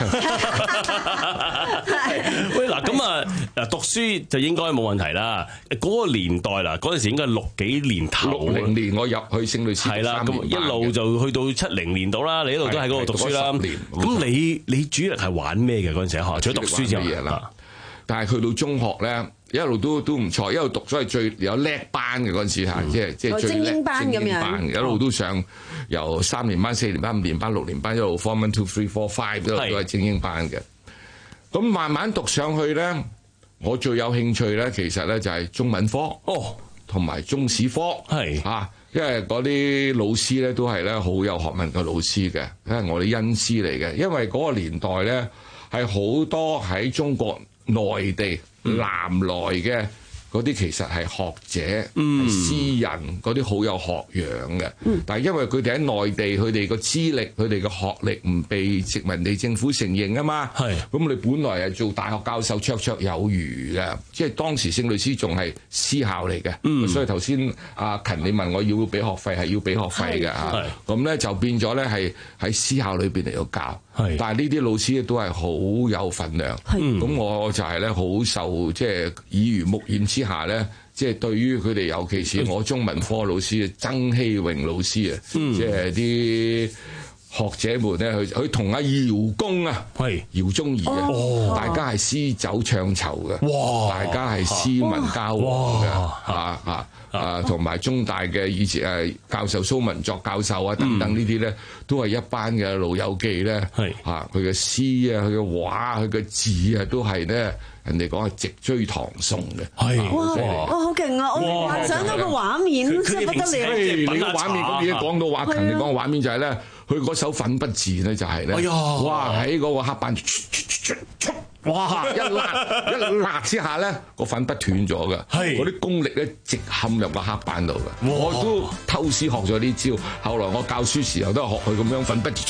喂嗱，咁啊嗱，讀書就應該冇問題啦。嗰個年代啦，嗰陣時應該係六幾年頭， 六零年我入去聖類斯， 係啦，咁一路就去到七零年度啦。你一路都喺嗰度讀書啦。咁你你主要係玩咩嘅嗰陣時喺學校？除咗讀書之外， 但係去到中學咧。一路都都唔錯，一路讀咗係最有叻班嘅嗰陣時嚇，即係即係最叻精英班咁樣，一路都上由三年班、四年班、五年班、六年班一路 form one two three four five 一路都係精英班嘅。咁慢慢讀上去咧，我最有興趣咧，其實咧就係中文科哦，同埋中史科係嚇，因為嗰啲老師咧都係咧好有學問嘅老師嘅，因為我哋恩師嚟嘅。因為嗰個年代咧係好多喺中國內地。南來嘅嗰啲其實係學者、嗯、詩人嗰啲好有學養嘅，嗯、但係因為佢哋喺內地，佢哋個資歷、佢哋嘅學歷唔被殖民地政府承認啊嘛，係咁你本來係做大學教授綽綽有餘嘅，即係當時聖類斯仲係私校嚟嘅，嗯、所以頭先阿勤你問我要俾學費係要俾學費嘅嚇，咁咧就變咗咧係喺私校裏邊嚟到教。但係呢啲老師都係好有份量，咁我就係咧好受即係耳濡目染之下咧，即係對於佢哋，尤其是我中文科老師曾希榮老師啊，即係啲學者們咧，佢佢同阿姚公啊，姚宗儀啊，大家係詩酒唱酬嘅，大家係詩文交往嘅，嚇嚇。啊，同埋中大嘅以前誒教授蘇文作教授啊等等呢啲咧，都係一班嘅老友記咧，嚇佢嘅詩啊、佢嘅畫、佢嘅字啊，都係咧人哋講係直追唐宋嘅。係哇哇，好勁啊！我幻想到個畫面真係不得了。 你個畫面咁嘢講到話，勤你講個畫面就係咧，佢嗰手粉筆字咧就係咧，哇喺嗰個黑板。哇！一辣一辣之下咧，個粉筆斷咗嘅，嗰啲功力咧直陷入個黑板度嘅。我都偷師學咗呢招，後來我教書時候都係學佢咁樣粉筆，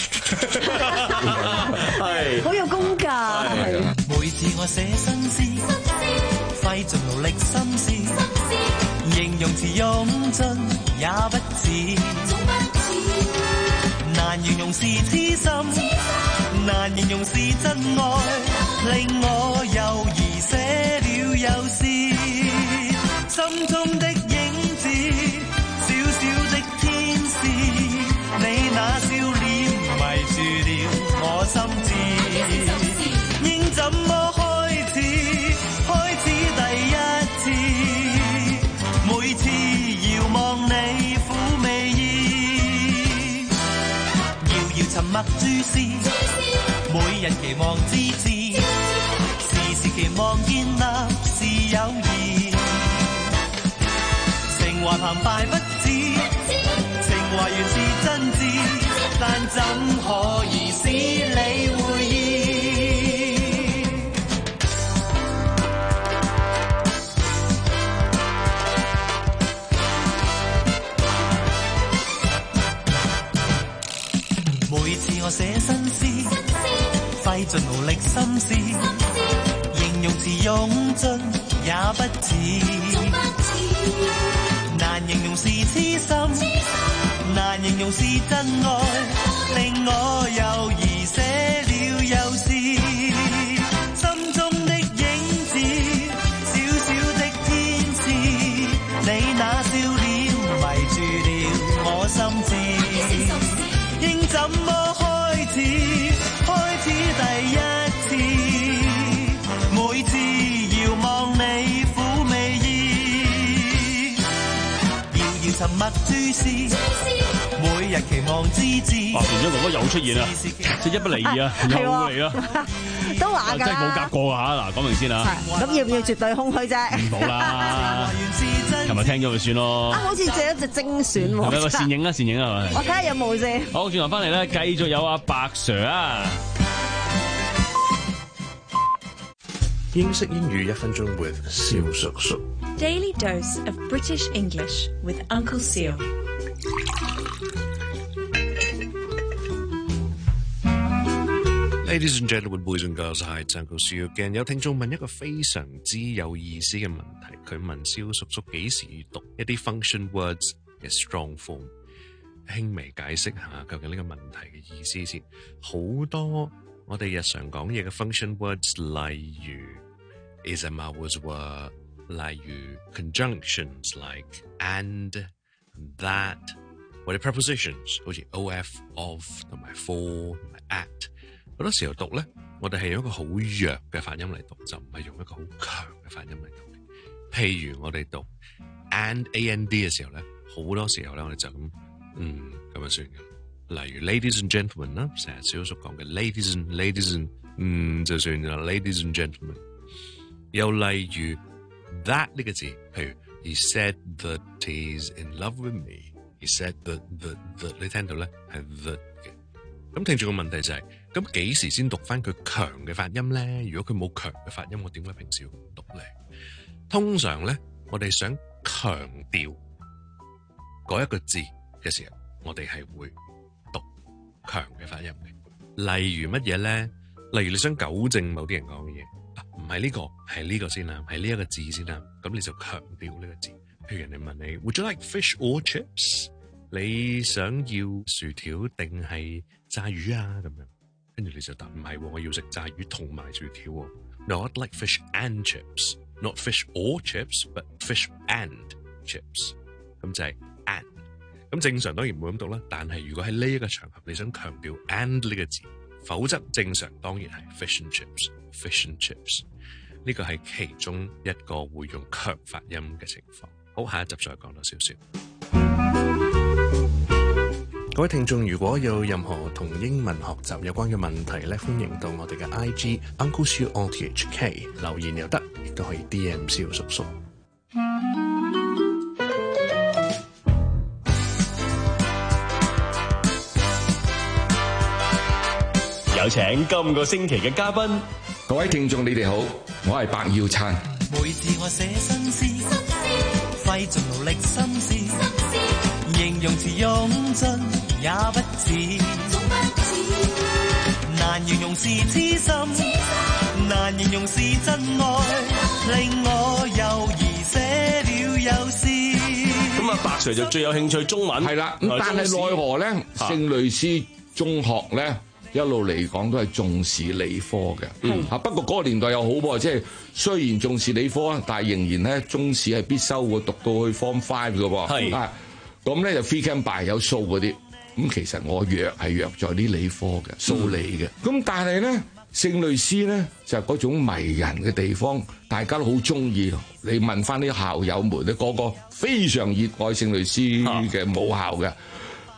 係好有功架。 每次我寫新詩，費盡勞力心思，形容詞用盡也不似，難形容是痴心，難形容是真愛。令我猶豫寫了又是心中的影子，小小的天使，你那笑臉迷住了我心智，應怎麼開始？開始第一默注視，每人期望之至，時時期望建立是友誼。情懷澎湃不止，情懷原是真摯，但怎可以使你會意？每次我寫新詩，費盡勞力心思，形容詞用盡也不似，難形容是痴心，難形容是真愛，令我猶豫寫了又試，心中的影子，小小的天使，你那笑臉迷住了我心智，應怎麼開始？開始第一次，每次遙望你撫媚意，遙遙沉默注視，每日期望之至。 哇！田中哥哥又出現啦，即一不離二啊，又嚟啦， 都話㗎， 真係冇夾過啊嚇！嗱，講明先啊。 咁要唔要絕對空虛啫？ 唔好啦，琴日聽咗咪算咯。 啊，好似借一隻精選喎。 係咪個倩影啊？倩影啊？ 我睇下有冇先。 好，轉頭翻嚟咧，繼續有阿白 Sir 啊。 英式英語一分鐘 with 蕭叔叔。 Daily dose of British English with Uncle Seal。 Ladies and gentlemen, boys and girls, hi, it's Uncle Seal again。有聽眾問一個非常之有意思嘅問題，佢問蕭叔叔幾時讀一啲 function words 嘅 strong form？輕微解釋下究竟呢個問題嘅意思先。好多我哋日常講嘢嘅 function words，例如 is a mother's word， 例如 conjunctions like and that， 或者 prepositions 好似 of、of 同埋 for 同埋 at。好多時候讀咧，我哋係用一個好弱嘅發音嚟讀，就唔係用一個好強嘅發音嚟讀。譬如我哋讀 and and 嘅時候咧，好多時候咧我哋就咁嗯咁樣算嘅。例如 ladies and gentlemen 啦，成日小叔講嘅 ladies and ladies and 嗯就算啦 ladies and gentlemen。又例如 that 呢個字，譬如 he said that he's in love with me，he said that that that 你聽到咧係 that 嘅。咁聽住個問題就係、是，咁幾時先讀翻佢強嘅發音咧？如果佢冇強嘅發音，我點解平時要讀咧？通常咧，我哋想強調嗰一個字嘅時候，我哋係會讀強嘅發音嘅。例如乜嘢咧？例如你想糾正某啲人講嘅嘢，唔係呢個，係呢個先啦，係呢一個字先啦，咁你就強調呢個字。譬如人哋問你 ，Would you like fish or chips？ 你想要薯條定係炸魚啊？咁樣，跟住你就答唔係，我要食炸魚同埋薯條。No, I'd like fish and chips, not fish or chips, but fish and chips。咁就係 and。咁正常當然唔會咁讀啦，但係如果喺呢一個場合你想強調 and 呢個字，否則正常當然係 fish and chips, fish and chips。呢個係其中一個會用強發音嘅情況。好，下一集再講多少少。各位聽眾，如果有任何同英文學習有關嘅問題咧，歡迎到我哋嘅 I G Uncle Siu O T H K 留言又得，亦都可以 D M 蕭叔叔。 有請今個星期嘅嘉賓， 各位聽眾你哋好，我係白耀燦。 每次我寫新詩，費盡勞力心思，形容詞用盡也不似，難形容是痴心，難形容是真愛，令我猶豫寫了又試。 咁啊，白 Sir 就最有興趣中文， 係啦。咁但係奈何咧，聖類斯中學咧一路嚟講都係重視理科嘅。嗯。啊，不過嗰個年代又好噃，即係雖然重視理科，但係仍然咧中史係必修嘅，讀到去 Form Five 嘅喎。係。啊，咁咧就 free can buy 有數嗰啲。咁其實我弱係弱在啲理科嘅數理嘅，咁、嗯、但係咧聖類斯咧就係、是、嗰種迷人嘅地方，大家都好中意。你問翻啲校友們咧，個個非常熱愛聖類斯嘅母校嘅。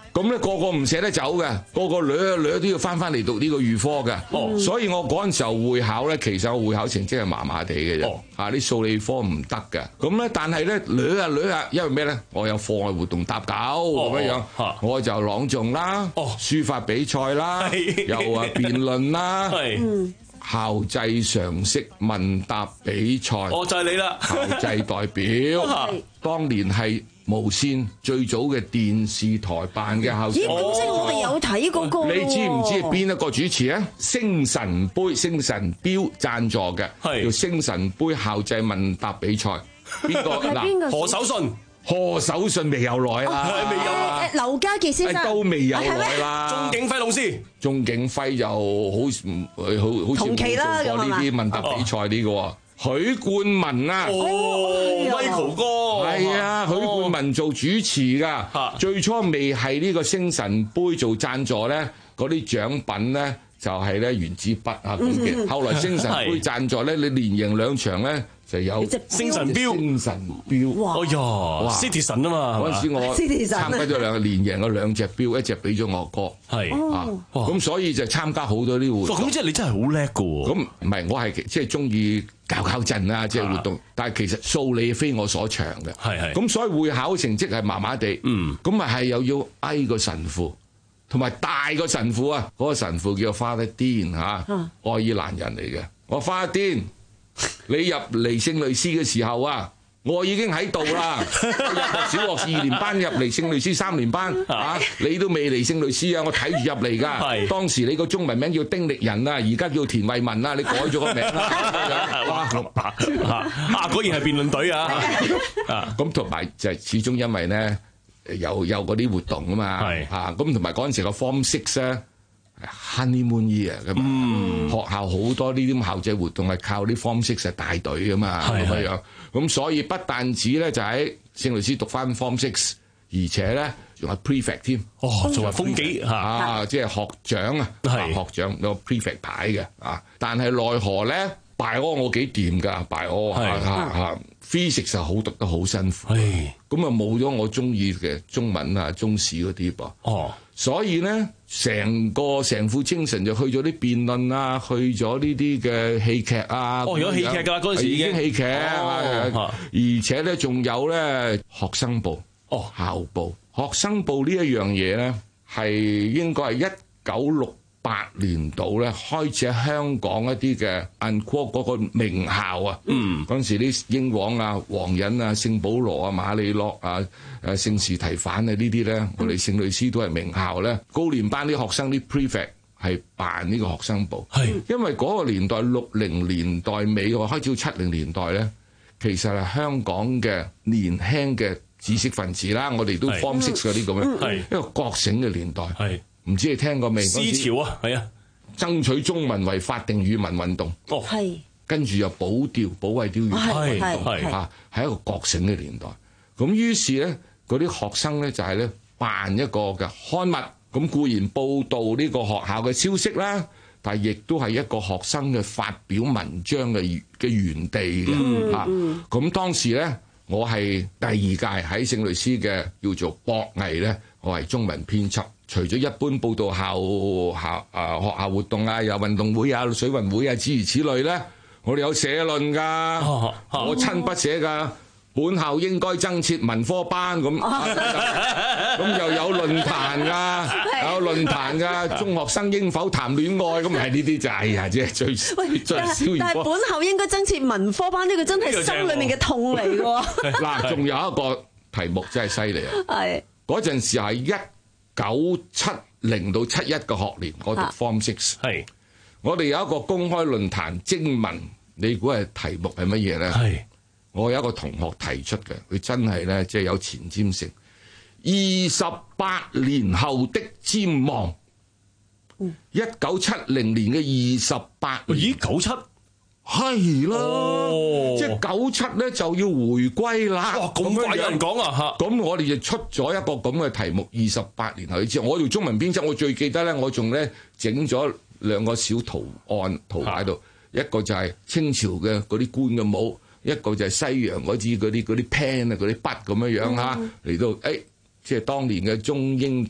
咁咧個個唔捨得走嘅，個個女啊女都要翻翻嚟讀呢個預科嘅。哦，所以我嗰陣時候會考咧，其實我會考成績係麻麻地嘅啫。哦，嚇啲數理科唔得嘅。咁咧，但係咧女啊女啊，因為咩咧？我有課外活動搭狗咁樣樣，我就朗誦啦，書法比賽啦，又啊辯論啦。校際常識問答比賽， 我就係你啦， 校際代表，當年係無線最早嘅電視台辦嘅校際。 咦，咁即係我哋有睇嗰個。 你知唔知邊一個主持啊？星辰杯、星辰錶贊助嘅，叫星辰杯校際問答比賽。邊個嗱？ 何守信。 何守信未有來啦， 未有啊！ 誒劉家傑先生都未有來啦。 鐘景輝老師， 鐘景輝就好好好似同期啦， 咁呢啲問答比賽呢個許冠文啊， 哦 Michael 哥， 係啊，許冠文做主持㗎。最初未係呢個星辰杯做贊助咧，嗰啲獎品咧就係咧原子筆啊咁嘅。後來星辰杯贊助咧，你連贏兩場咧。就有星辰錶， 星辰錶， 哎呀 ，Citizen 啊嘛， 嗰陣時我參加咗兩個連贏咗兩隻錶，一隻俾咗我哥， 係啊，咁所以就參加好多啲活動。 咁即係你真係好叻㗎喎！ 咁唔係我係即係中意搞搞震啦，即係活動，但係其實數理非我所長嘅， 係係。 咁所以會考成績係麻麻地，嗯，咁咪係又要挨個神父，同埋大個神父啊，嗰個神父叫 Father Dean 嚇，愛爾蘭人嚟嘅，我 Father Dean。你入嚟聖類斯嘅時候啊，我已經喺度啦。我入學小學二年班入嚟聖類斯三年班啊，你都未嚟聖類斯啊，我睇住入嚟㗎。當時你個中文名叫丁力仁啊，而家叫田慧文啦，你改咗個名啦。哇！ 啊，果然係辯論隊啊！ 啊，咁同埋就係始終因為咧有有嗰啲活動啊嘛，嚇咁同埋嗰陣時個 Form Six 咧。Honeymoon year 㗎嘛，嗯、學校好多呢啲校際活動係靠啲 Form Six 係帶隊㗎嘛，咁樣，咁所以不但止咧就喺聖類斯讀翻 Form Six，而且咧仲係 prefect 添， 哦，仲係風紀嚇， 啊，即係學長啊，係學長有個 prefect 牌嘅，啊，但係奈何咧拜我我幾掂㗎，拜我嚇嚇 physics 就好讀得好辛苦，咁啊冇咗我中意嘅中文啊中史嗰啲噃，哦。所以咧，成個成副精神就去咗啲辯論啊，去咗呢啲嘅戲劇啊。 哦，有戲劇㗎啦，嗰陣時已經戲劇， 哦、 而且咧仲有咧學生部、哦校部、學生部呢一樣嘢咧，係應該係一九六八年度咧開始喺香港一啲嘅 unquote 嗰個名校啊，嗯，嗰陣時啲英皇啊、皇仁啊、聖保羅啊、馬利諾啊、誒聖士提反啊呢啲咧，我哋聖類斯都係名校咧。高年班啲學生啲 prefect 係辦呢個學生部，係因為嗰個年代六零年代尾喎，開始到七零年代咧，其實係香港嘅年輕嘅知識分子啦，我哋都 form six 嗰啲咁樣，係一個覺醒嘅年代，係。唔知你聽過未？ 思潮啊，係啊， 爭取中文為法定語文運動， 哦，係，跟住又保釣、保衛釣魚台運動，嚇，係一個覺醒嘅年代。咁於是咧，嗰啲學生咧就係咧辦一個嘅刊物，咁固然報導呢個學校嘅消息啦，但係亦都係一個學生嘅發表文章嘅嘅園地嘅嚇。咁當時咧，我係第二屆喺聖類斯嘅叫做博藝咧，我係中文編輯。除咗一般報道校校啊學校活動啊，有運動會啊、水運會啊諸如此類咧，我哋有社論㗎，哦哦、我親筆寫㗎。本校應該增設文科班咁，咁、哦、又有論壇㗎，有論壇㗎，中學生應否談戀愛咁，係呢啲就係呀，即係最最少。 但係本校應該增設文科班，呢、呢個真係心裡面嘅痛嚟㗎。 嗱，仲有一個題目真係犀利啊！係嗰陣時係一九七零到七一嘅學年，我讀 Form Six，係我哋有一個公開論壇徵文，你估係題目係乜嘢咧？係我有一個同學提出嘅，佢真係咧即係有前瞻性。二十八年後的瞻望，一九七零年嘅二十八年， 咦九七？ 係啦，哦、即係九七咧就要回歸啦。 哇，咁快有人講啊！ 咁我哋就出咗一個咁嘅題目，二十八年後之後，我做中文編輯，我最記得咧，我仲咧整咗兩個小圖案圖喺度，一個就係清朝嘅嗰啲官嘅帽，一個就係西洋嗰支嗰啲嗰啲 pen 啊嗰啲筆咁樣樣嚇嚟到，誒、哎，即係當年嘅中英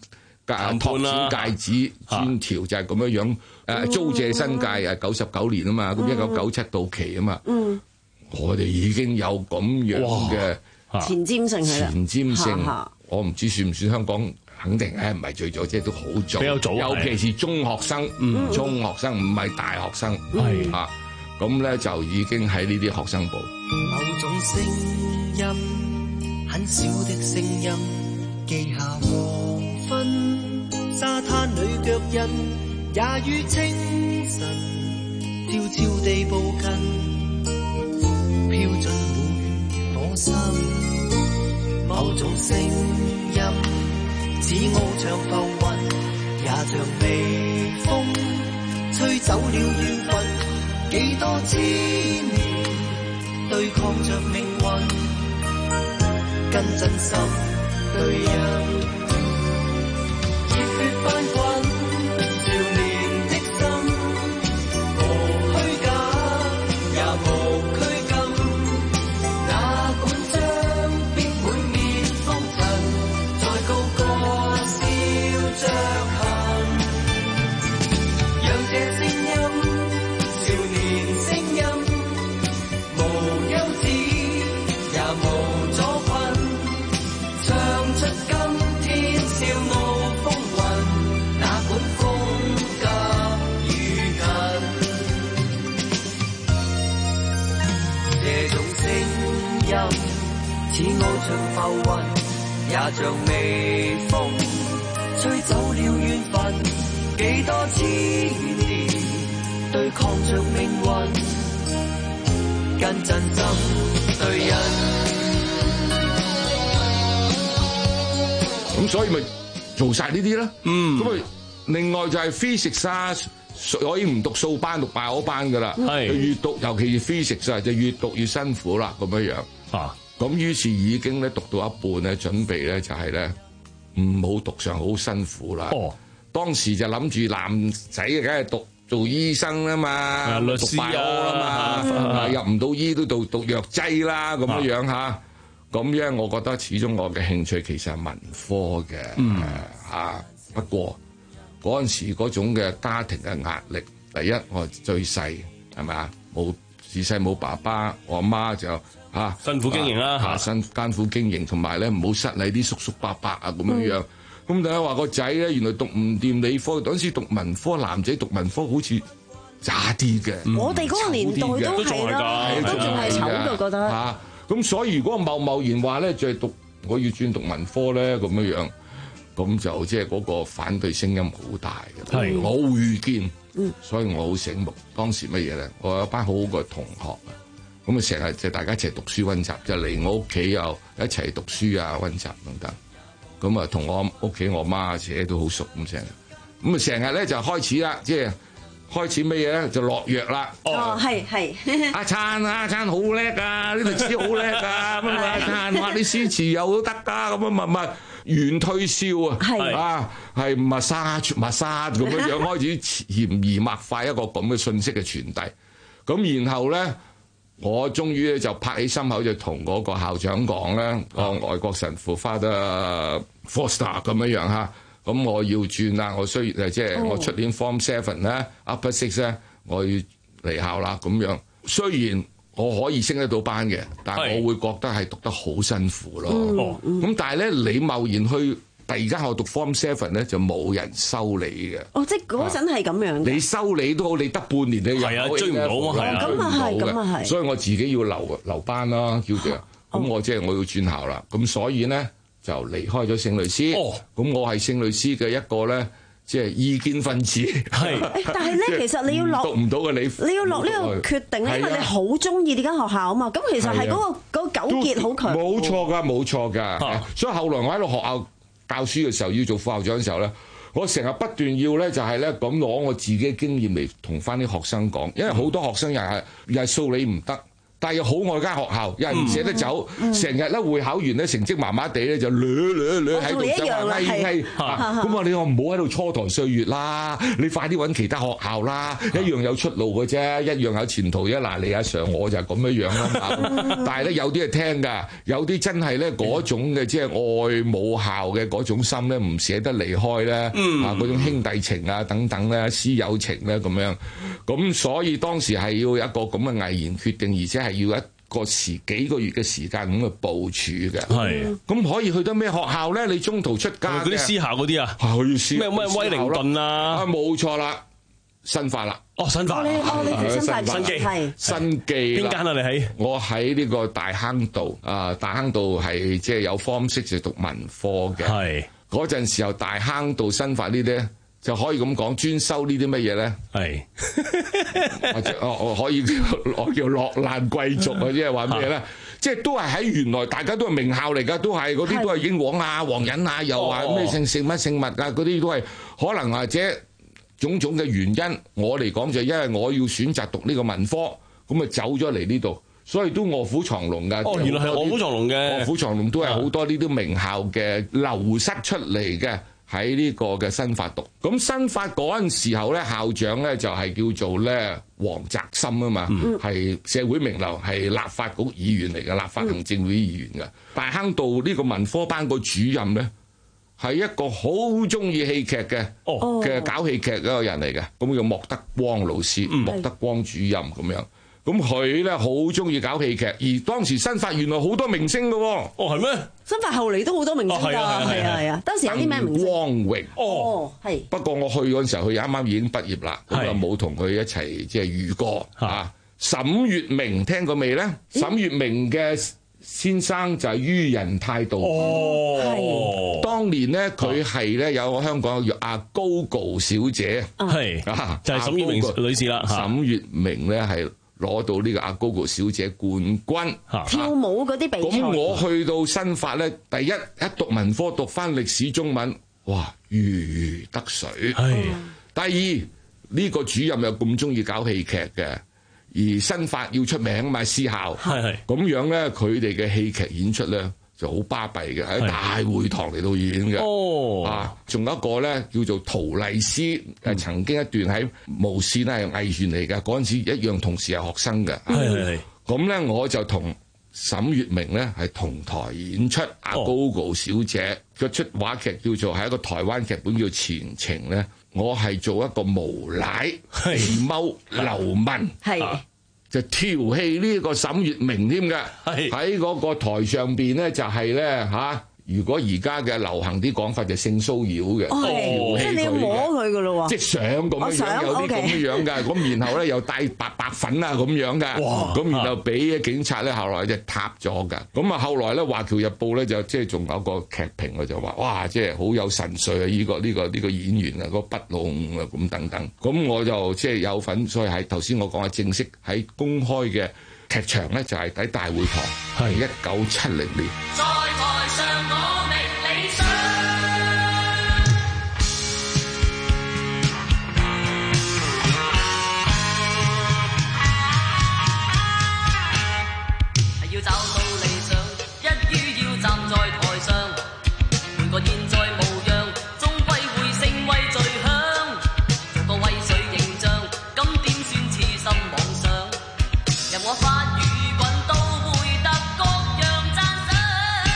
拓展界址專條就係咁樣樣誒租借新界誒九十九年啊嘛，咁一九九七到期啊嘛，嗯、我哋已經有咁樣嘅前瞻性係啦， 前瞻性，我唔知算唔算香港。肯定咧唔係最早，即係都好早， 比較早， 尤其是中學生，嗯、中學生唔係大學生，係、嗯、啊，咁咧就已經喺呢啲學生部。 某種聲音，很小的聲音，記下黃昏，沙灘裏腳印，也於清晨悄悄地步近，飄進滿火心。某種聲音。似翱翔浮雲，也像微風，吹走了緣分。幾多千年對抗着命運，跟真心對人，熱血翻滾，少年的心，無虛假，也無拘謹，哪管將必滿面風塵，再高歌。着痕，讓這聲音，少年聲音，無休止，也無阻困，唱出今天笑傲風雲，哪管風急雨近。這種聲音，似翱翔浮雲，也像微風。吹走了緣分，幾多千年對抗着命運，跟真心對人。 咁所以咪做晒呢啲啦。嗯。咁啊，另外就係 physics 啊，可以唔讀數班，讀 bio 班噶啦。係。越讀，尤其是 physics 啊，就越讀越辛苦啦。咁樣樣。啊。咁於是已經咧讀到一半咧，準備咧就係咧。唔好讀上好辛苦啦。哦，當時就諗住男仔梗係讀做醫生啦嘛， 律師啊嘛， 入唔到醫都讀讀藥劑啦咁樣樣嚇。咁樣我覺得始終我嘅興趣其實係文科嘅。嗯嚇。不過嗰陣時嗰種嘅家庭嘅壓力，第一我最細係咪啊？冇自細冇爸爸，我阿媽就。嚇、啊， 辛苦經營啦嚇， 辛艱苦經營，同埋咧唔好失禮啲叔叔伯伯啊咁樣樣。咁大家話個仔咧，原來讀唔掂理科，嗰陣時讀文科，男仔讀文科好似渣啲嘅。 我哋嗰個年代都係啦，都仲係醜嘅覺得。 嚇，咁所以如果貿貿然話咧，就係讀我要轉讀文科咧咁樣樣，咁就即係嗰個反對聲音好大嘅。係，我會見，嗯，所以我好醒目。當時乜嘢咧？我有一班好好嘅同學啊。咁啊，成日就大家一齊讀書溫習，就嚟我屋企又一齊讀書啊溫習等等。咁啊，同我屋企我媽姐都好熟咁成日。咁啊，成日咧就開始啦，即係開始乜嘢咧？就落藥啦。 哦，係係。 阿燦啊，阿燦好叻啊，呢律師好叻啊，咁啊，阿燦話你詩詞又都得㗎，咁啊，唔係原推銷啊，係啊，係 massage massage 咁樣樣開始潛移默化一個咁嘅信息嘅傳遞。咁然後咧。我終於咧就拍起心口就同嗰個校長講咧，個外國神父 Father Foster 咁樣樣嚇，咁我要轉啦，我需要即係我出年 Form Seven 咧 Upper Six 咧，我要離校啦咁樣。雖然我可以升得到班嘅，但係我會覺得係讀得好辛苦咯。咁、嗯、但係咧，你貿然去第二間學校讀 Form Seven 咧，就冇人收你嘅。 哦，即係嗰陣係咁樣嘅。 你收你都好，你得半年你又係啊，追唔到啊，係啊， 咁啊係，咁啊係。 所以我自己要留留班啦，叫做咁、哦、我即係我要轉校啦。咁所以咧就離開咗聖類斯。哦，咁我係聖類斯嘅一個咧，即係意見分子。係。 但係咧，其實你要落讀唔到嘅你， 你要落呢個決定咧，因為你好中意呢間學校啊嘛。咁其實係嗰、嗰個嗰個糾結好強。 冇錯㗎，冇錯㗎。所以後來我喺度學校教書嘅時候，要做副校長嘅時候咧，我成日不斷要咧就係咧咁攞我自己嘅經驗嚟同翻啲學生講，因為好多學生又係又係數理唔得， 但係又好愛間學校，又係唔捨得走，成日咧會考完咧成績麻麻地咧就掠掠掠喺度想話翳翳，咁我你我唔好喺度蹉跎歲月啦，你快啲揾其他學校啦，一樣有出路嘅啫，一樣有前途嘅。嗱，你阿 Sir 我就係咁樣樣啦，但係咧有啲係聽㗎，有啲真係咧嗰種嘅即係愛母校嘅嗰種心咧，唔捨得離開咧，啊嗰種兄弟情啊等等咧，師友情咧咁樣，咁所以當時係要有一個咁嘅毅然決定，而且係要一個時幾個月嘅時間咁去部署嘅。係，咁可以去到咩學校咧？你中途出家嗰啲私校嗰啲啊， 係去私咩咩威靈頓啊？ 啊，冇錯啦，新法啦。 哦，新法， 哦，你係新法新記， 係新記邊間啊？你喺？ 我喺呢個大坑道啊，大坑道係即係有 Form Six就讀文科嘅。係嗰陣時候，大坑道新法呢啲就可以咁講，專收呢啲乜嘢咧？係或者我我可以我叫落難貴族啊，即係話咩咧？即係都係喺原來大家都係名校嚟㗎，都係嗰啲都係英皇啊、皇仁啊，又話咩姓姓乜姓物啊，嗰啲都係可能或者種種嘅原因。我嚟講就係因為我要選擇讀呢個文科，咁啊走咗嚟呢度，所以都臥虎藏龍㗎。 哦，原來係臥虎藏龍嘅， 臥虎藏龍都係好多呢啲名校嘅流失出嚟嘅。喺呢個嘅新法讀，咁新法嗰陣時候咧，校長咧就係叫做咧黃澤森啊嘛，係、嗯、社會名流，係立法局議員嚟嘅，立法行政會議員嘅。大坑道呢個文科班個主任咧，係一個好中意戲劇嘅嘅搞戲劇嗰個人嚟嘅，咁叫莫德光老師，嗯、莫德光主任咁樣。咁佢咧好中意搞戲劇，而當時新法原來好多明星嘅喎。哦，係咩？ 新法後嚟都好多明星㗎，係啊係啊係啊。當時有啲咩明星？ 光榮哦，係。 不過我去嗰陣時候，佢啱啱已經畢業啦，咁啊冇同佢一齊即係遇過啊。沈月明聽過未咧？沈月明嘅先生就係于仁泰道。哦，係。當年咧，佢係咧有香港叫阿 Gogo 小姐，係啊， 就係沈月明女士啦。 沈月明咧係攞到呢個阿 Gogo 小姐冠軍， 跳舞嗰啲比賽。 咁我去到新法咧，第一一讀文科讀翻歷史中文，哇，如魚得水。係。第二呢個主任又咁中意搞戲劇嘅，而新法要出名啊嘛，私校。係係。咁樣咧，佢哋嘅戲劇演出咧就好巴閉嘅，喺大會堂嚟到演嘅。哦。啊，仲有一個咧叫做陶麗絲，誒、嗯、曾經一段喺無線咧係藝員嚟嘅，嗰陣時一樣同時係學生嘅。係係係。咁咧我就同沈月明咧係同台演出阿 Gogo 小姐嘅出話劇，叫做係一個台灣劇本叫《前程》咧，我係做一個無賴地踎流民。係。就調戲呢個沈月明添嘅，喺嗰個台上邊咧就係咧嚇，如果而家嘅流行啲講法就性騷擾嘅，調戲佢嘅，即係你要摸佢嘅咯喎，即係相咁樣樣，有啲咁樣樣㗎，咁然後咧又帶白白粉啊咁樣㗎，咁然後俾警察咧後來就撻咗㗎，咁啊後來咧《華僑日報》咧就即係仲有個劇評啊就話哇即係好有神髓啊呢個呢個呢個演員啊個不弄啊咁等等，咁我就即係有份，所以喺頭先我講嘅正式喺公開嘅劇場咧就係喺大會堂，係一九七零年。在台上我覓理想，要找到理想，一於要站在台上，換個現在模樣，終歸會成為最響，做個威水形象，咁點算痴心妄想，任我發語滾都會得各樣讚賞。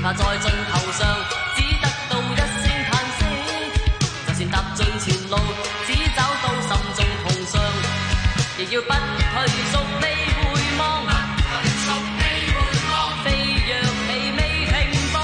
怕在盡頭上，只得到一聲嘆息。就算踏盡前路，只找到心中痛傷，亦要不退縮，未回望。飛躍你未停步，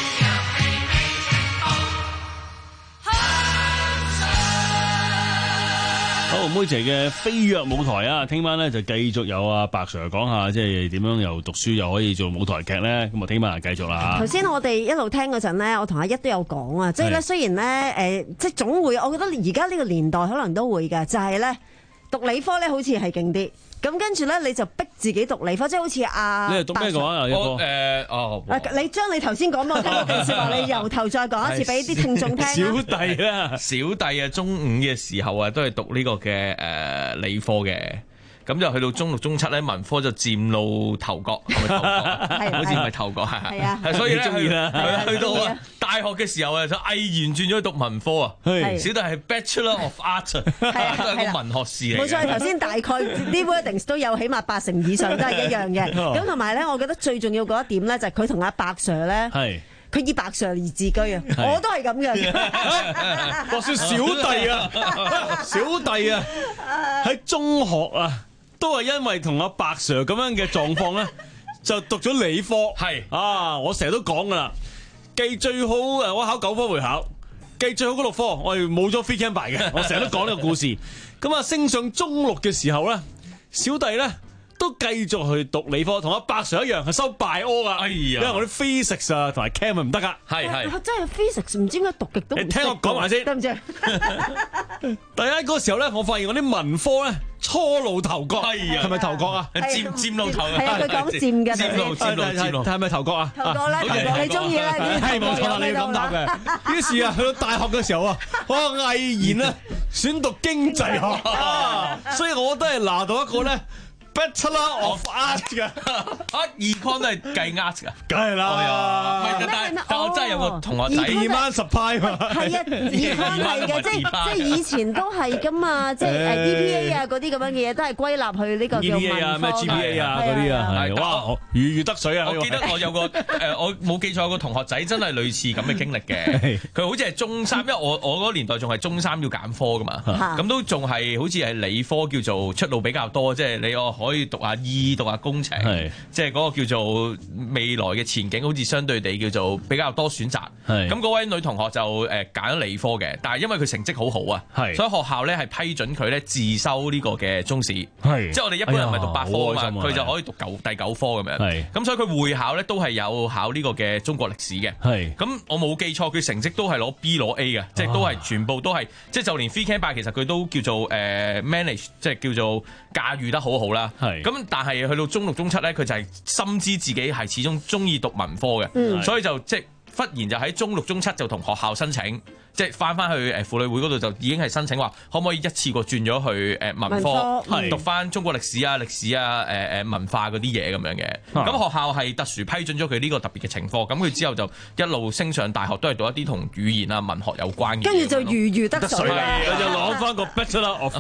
好，妹姐嘅飛躍舞台啊，聽晚咧就繼續有阿白 Sir 講下，即係點樣又讀書又可以做舞台劇咧。咁啊，聽晚繼續啦。 頭先我哋一路聽嗰陣咧，我同阿一都有講啊，即係咧雖然咧誒，即係總會，我覺得而家呢個年代可能都會嘅，就係咧讀理科咧好似係勁啲。咁跟住咧，你就逼自己讀理科，即係好似阿。 你係讀咩嘅話啊？一科誒哦。 你將你頭先講過聽嗰段説話，你由頭再講一次俾啲聽眾聽。 小弟啦，小弟啊，中五嘅時候啊，都係讀呢個嘅誒理科嘅。咁就去到中六、中七咧，文科就佔路頭角，係咪頭角啊？好似唔係頭角係係。係啊，所以咧去去到啊大學嘅時候啊，就毅然轉咗去讀文科啊。小弟係 Bachelor of Art， 都係個文學士嚟。 冇錯，頭先大概啲 wordings 都有起碼八成以上都係一樣嘅。咁同埋咧，我覺得最重要嗰一點咧，就係佢同阿白 Sir 咧。係。佢以白 Sir 而自居啊！我都係咁嘅。 話說小弟啊，小弟啊，喺中學啊。都係因為同阿白 Sir 咁樣嘅狀況咧，就讀咗理科。係啊，我成日都講噶啦，記最好誒，我考九科會考，記最好嗰六科，我係冇咗 free camp 牌嘅。我成日都講呢個故事。咁啊，升上中六嘅時候咧，小弟咧都繼續去讀理科，同阿白 Sir 一樣係收 bio 噶。哎呀，因為我啲 physics 啊同埋 chem 唔得噶。係係， 真係 physics 唔知點解讀極都唔識。 你聽我講埋先， 得唔得？ 第一嗰個時候咧，我發現我啲文科咧。初露頭角，係咪頭角啊？ 佔佔露頭， 係啊，佢講佔嘅， 佔露佔露佔露， 係咪頭角啊？ 頭角啦，頭角你中意啦， 係冇錯啦，你要咁答嘅。於是啊，去到大學嘅時候啊，我毅然咧選讀經濟學，所以我都係拿到一個咧。Bachelor of Art 㗎， 啊 Econ 都係計 Art 㗎， 梗係啦。 唔係，但係但我真係有個同學仔二萬十派嘛。 係啊 Econ 係嘅，即係即係以前都係㗎嘛，即係誒 E P A 啊嗰啲咁樣嘅嘢都係歸納去呢個叫文科。E P A 啊，咩 G P A 啊嗰啲啊，係哇，如魚得水啊！ 我記得我有個誒，我冇記錯有個同學仔真係類似咁嘅經歷嘅。佢好似係中三，因為我我嗰個年代仲係中三要揀科㗎嘛，咁都仲係好似係理科叫做出路比較多，即係你我可以讀下醫，讀下工程，即係嗰個叫做未來嘅前景，好似相對地叫做比較多選擇。咁嗰位女同學就誒揀咗理科嘅，但係因為佢成績好好啊，所以學校咧係批准佢咧自修呢個嘅中史。即係我哋一般人唔係讀八科啊嘛，佢就可以讀九第九科咁樣。咁所以佢會考咧都係有考呢個嘅中國歷史嘅。咁我冇記錯，佢成績都係攞 B 攞 A 嘅，即係都係全部都係，即係就連 free camp 其實佢都叫做誒 manage，即係叫做駕馭得好好啦。咁但係去到中六中七咧，佢就係深知自己係始終中意讀文科嘅，嗯、所以就即係忽然就喺中六中七就同學校申請。即係翻翻去誒婦女會嗰度就已經係申請話，可唔可以一次過轉咗去誒文科讀翻中國歷史啊、歷史啊、誒誒文化嗰啲嘢咁樣嘅。咁、啊、學校係特殊批准咗佢呢個特別嘅情況，咁佢之後就一路升上大學，都係讀一啲同語言啊、文學有關嘅。 跟住就如魚得水， 佢就攞翻個 Bachelor of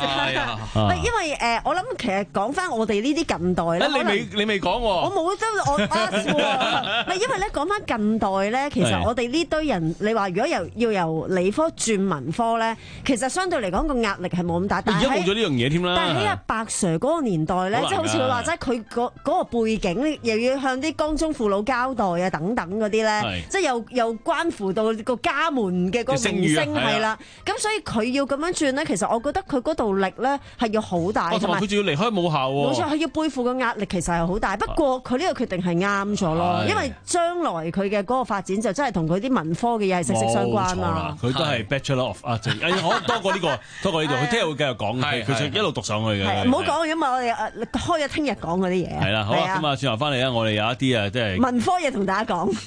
Arts。 因為誒，我諗其實講翻我哋呢啲近代咧， 你未你未講喎， 我冇真我 Arts 喎。唔係因為咧講翻近代咧，其實我哋呢堆人，你話如果由要由由理科轉文科咧，其實相對嚟講個壓力係冇咁大。但係而家冇咗呢樣嘢添啦。但係喺阿白 Sir 嗰個年代咧，即係好似佢話齋，佢嗰嗰個背景又要向啲江中父老交代啊，等等嗰啲咧，即係又又關乎到個家門嘅嗰個名聲係啦。咁所以佢要咁樣轉咧，其實我覺得佢嗰度力咧係要好大。 同埋佢仲要離開母校喎。 冇錯，佢要背負嘅壓力其實係好大。不過佢呢個決定係啱咗咯，因為將來佢嘅嗰個發展就真係同佢啲文科嘅嘢係息息相關啊。 佢都係 Bachelor of Arts，我多過呢個，多過呢度。佢聽日會繼續講嘅，佢想一路讀上去嘅。 唔好講，因為我哋開咗聽日講嗰啲嘢。 係啦，好啊，咁啊，轉頭翻嚟咧，我哋有一啲啊，即係文科嘢同大家講。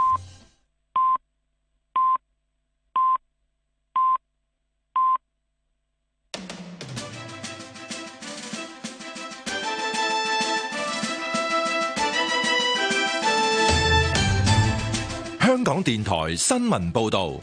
香港電台新聞報道。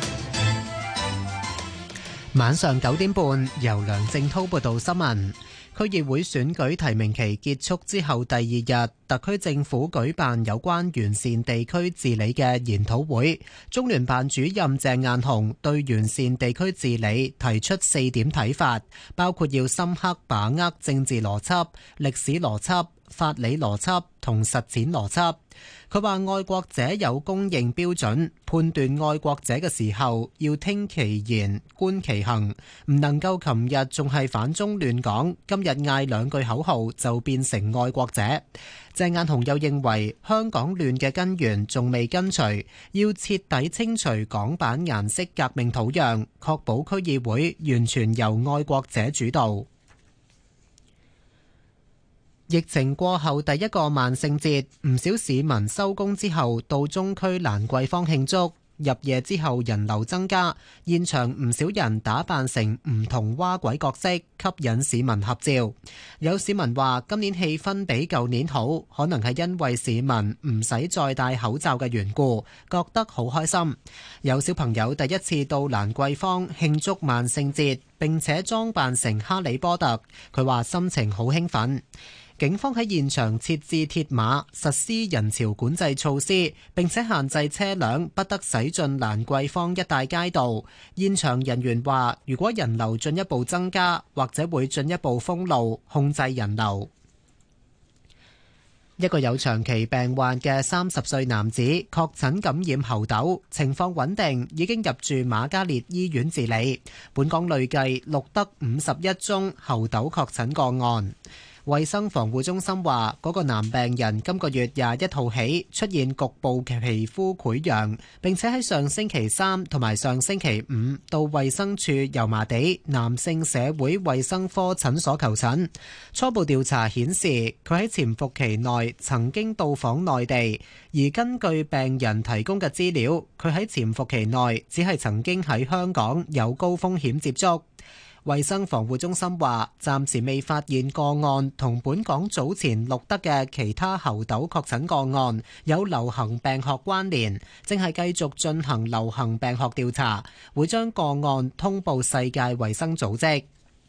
晚上九點半，由梁正滔報道新聞。 區議會選舉提名期結束之後第二日，特區政府舉辦有關完善地區治理嘅研討會。中聯辦主任鄭雁雄對完善地區治理提出四點睇法，包括要深刻把握政治邏輯、歷史邏輯、法理邏輯同實踐邏輯。佢話愛國者有公認標準，判斷愛國者嘅時候要聽其言觀其行，唔能夠琴日仲係反中亂港，今日嗌兩句口號就變成愛國者。鄭雁雄又認為香港亂嘅根源仲未根除，要徹底清除港版顏色革命土壤，確保區議會完全由愛國者主導。疫情過後第一個萬聖節，唔少市民收工之後到中區蘭桂坊慶祝。入夜之後人流增加，現場唔少人打扮成唔同蛙鬼角色，吸引市民合照。有市民話今年氣氛比舊年好，可能係因為市民唔使再戴口罩嘅緣故，覺得好開心。有小朋友第一次到蘭桂坊慶祝萬聖節，並且裝扮成哈利波特，佢話心情好興奮。警方喺現場設置鐵馬，實施人潮管制措施，並且限制車輛不得駛進蘭桂坊一帶街道。現場人員話，如果人流進一步增加，或者會進一步封路，控制人流。一個有長期病患嘅三十歲男子確診感染猴痘，情況穩定，已經入住瑪嘉烈醫院治理。本港累計錄得五十一宗猴痘確診個案。衛生防護中心話，嗰個男病人今個月廿一號起出現局部皮膚潰瘍，並且喺上星期三同埋上星期五到衛生署油麻地男性社會衛生科診所求診。初步調查顯示，佢喺潛伏期內曾經到訪內地，而根據病人提供嘅資料，佢喺潛伏期內只係曾經喺香港有高風險接觸。衛生防護中心話，暫時未發現個案同本港早前錄得嘅其他猴痘確診個案有流行病學關聯，正係繼續進行流行病學調查，會將個案通報世界衛生組織。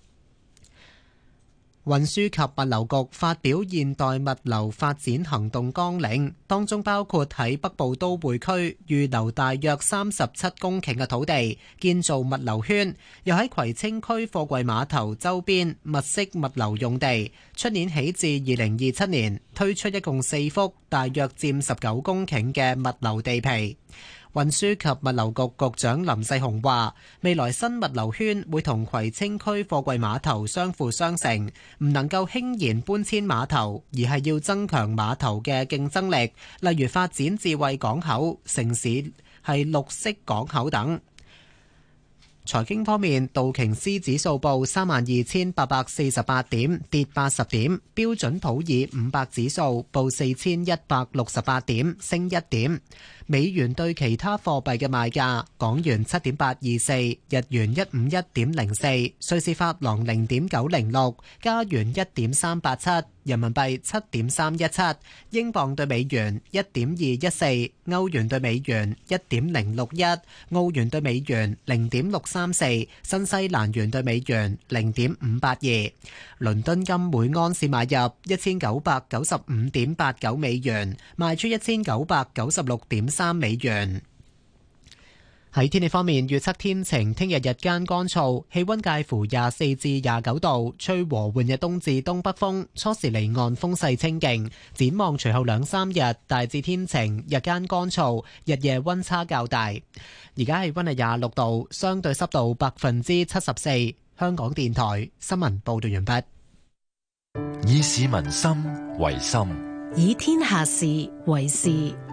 運輸及物流局發表現代物流發展行動綱領，當中包括喺北部都會區預留大約三十七公頃嘅土地建造物流圈，又喺葵青區貨櫃碼頭周邊物色物流用地，出年起至二零二七年推出一共四幅大約佔十九公頃嘅物流地皮。運輸及物流局局長林世雄話，未來新物流圈會同葵青區貨櫃碼頭相輔相成，唔能夠輕言搬遷碼頭，而係要增強碼頭嘅競爭力，例如發展智慧港口、城市係綠色港口等。財經方面，道瓊斯指數報三萬二千八百四十八點，跌八十點；標準普爾五百指數報四千一百六十八點，升一點。美元對其他貨幣嘅賣價：港元七點八二四，日元一五一點零四，瑞士法郎零點九零六，加元一點三八七，人民幣七點三一七，英鎊對美元一點二一四，歐元對美元一點零六一，澳元對美元零點六三四，新西蘭元對美元零點五八二。倫敦金每安士買入一千九百九十五點八九美元，賣出一千九百九十六點三美元。喺天氣方面，預測天晴，聽日日間乾燥，氣溫介乎廿四至廿九度，吹和緩嘅東至東北風，初時離岸風勢清勁。展望隨後兩三日，大致天晴，日間乾燥，日夜溫差較大。而家氣溫係廿六度，相對濕度百分之七十四。香港電台新聞報道完畢。 以市民心為心， 以天下事為事。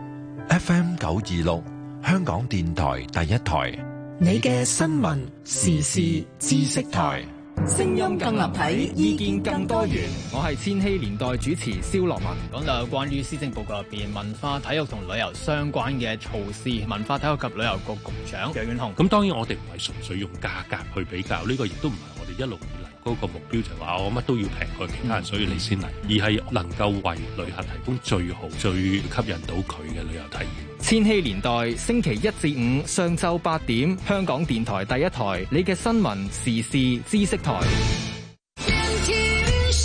F M 九二六，香港電台第一台， 你嘅新聞時事知識台， 聲音更立體，意見更多元。我係千禧年代主持蕭樂文，講就有關於施政報告入邊文化體育同旅遊相關嘅措施。文化體育及旅遊局局長楊遠雄。 咁當然我哋唔係純粹用價格去比較，呢、這個亦都唔係我哋一路以嚟嗰個目標，就係話我乜都要平過其他人，所以你先嚟，而係能夠為旅客提供最好、最吸引到佢嘅旅遊體驗。 千禧年代星期一至五上晝八點，香港電台第一台，你嘅新聞時事知識台。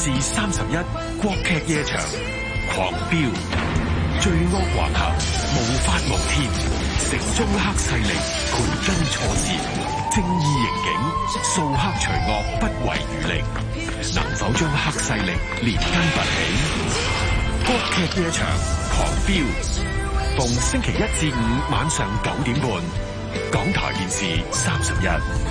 視三十一國劇夜場狂飆，罪惡橫行，無法無天，城中黑勢力盤根錯節，正義刑警掃黑除惡不遺餘力，能否將黑勢力連根拔起？國劇夜場狂飆，逢星期一至五晚上九點半，港台電視三十一。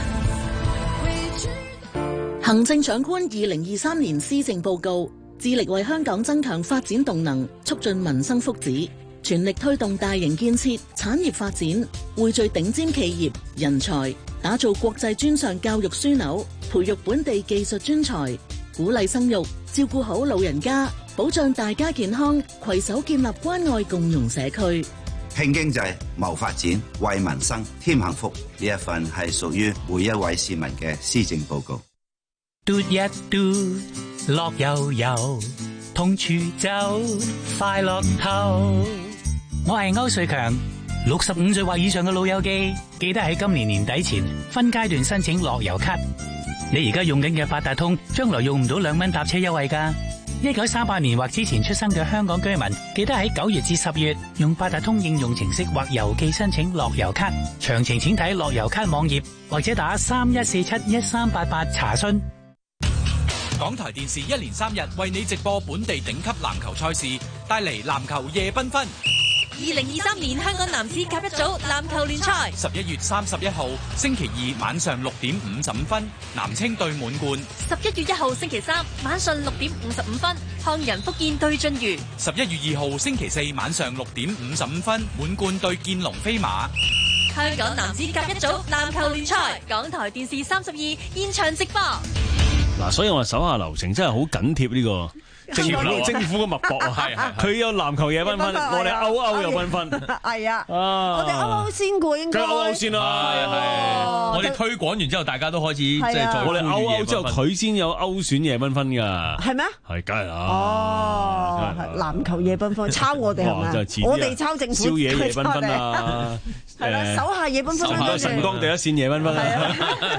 行政長官二零二三年施政報告，致力為香港增強發展動能，促進民生福祉，全力推動大型建設、產業發展，匯聚頂尖企業人才，打造國際專上教育樞紐，培育本地技術專才，鼓勵生育，照顧好老人家，保障大家健康，攜手建立關愛共融社區。 拼經濟、謀發展、為民生添幸福，呢一份係屬於每一位市民嘅施政報告。 嘟一嘟，樂悠悠，同處走，快樂透。我係歐瑞強，六十五歲或以上嘅老友記，記得喺今年年底前分階段申請樂悠咭。你而家用緊嘅八達通，將來用唔到兩蚊搭車優惠㗎。一九三八年或之前出生嘅香港居民，記得喺九月至十月用八達通應用程式或郵寄申請樂悠咭。詳情請睇樂悠咭網頁或者打三一四七一三八八查詢。 港台電視一連三日為你直播本地頂級籃球賽事，帶嚟籃球夜繽紛。 二零二三年香港男子甲一組籃球聯賽， 十一月三十一號星期二晚上六點五十五分，南青對滿貫； 十一月一號星期三晚上六點五十五分，漢人福建對晉渝； 十一月二號星期四晚上六點五十五分，滿貫對建龍飛馬。 香港男子甲一組籃球聯賽，港台電視三十二現場直播。 嗱，所以我手下留情真係好緊貼呢個政府政府嘅脈搏啊！係係，佢有籃球夜繽紛，我哋歐歐又繽紛， 係啊，我哋歐歐先過應該， 歐歐先啦， 係係，我哋推廣完之後，大家都開始即係做。我哋歐歐之後，佢先有歐選夜繽紛㗎，係咩？係，梗係啦。 哦，籃球夜繽紛抄我哋係咪？我哋抄政府。 宵夜夜繽紛啊！ 係啦，手下夜繽紛。 晨光第一線夜繽紛啊！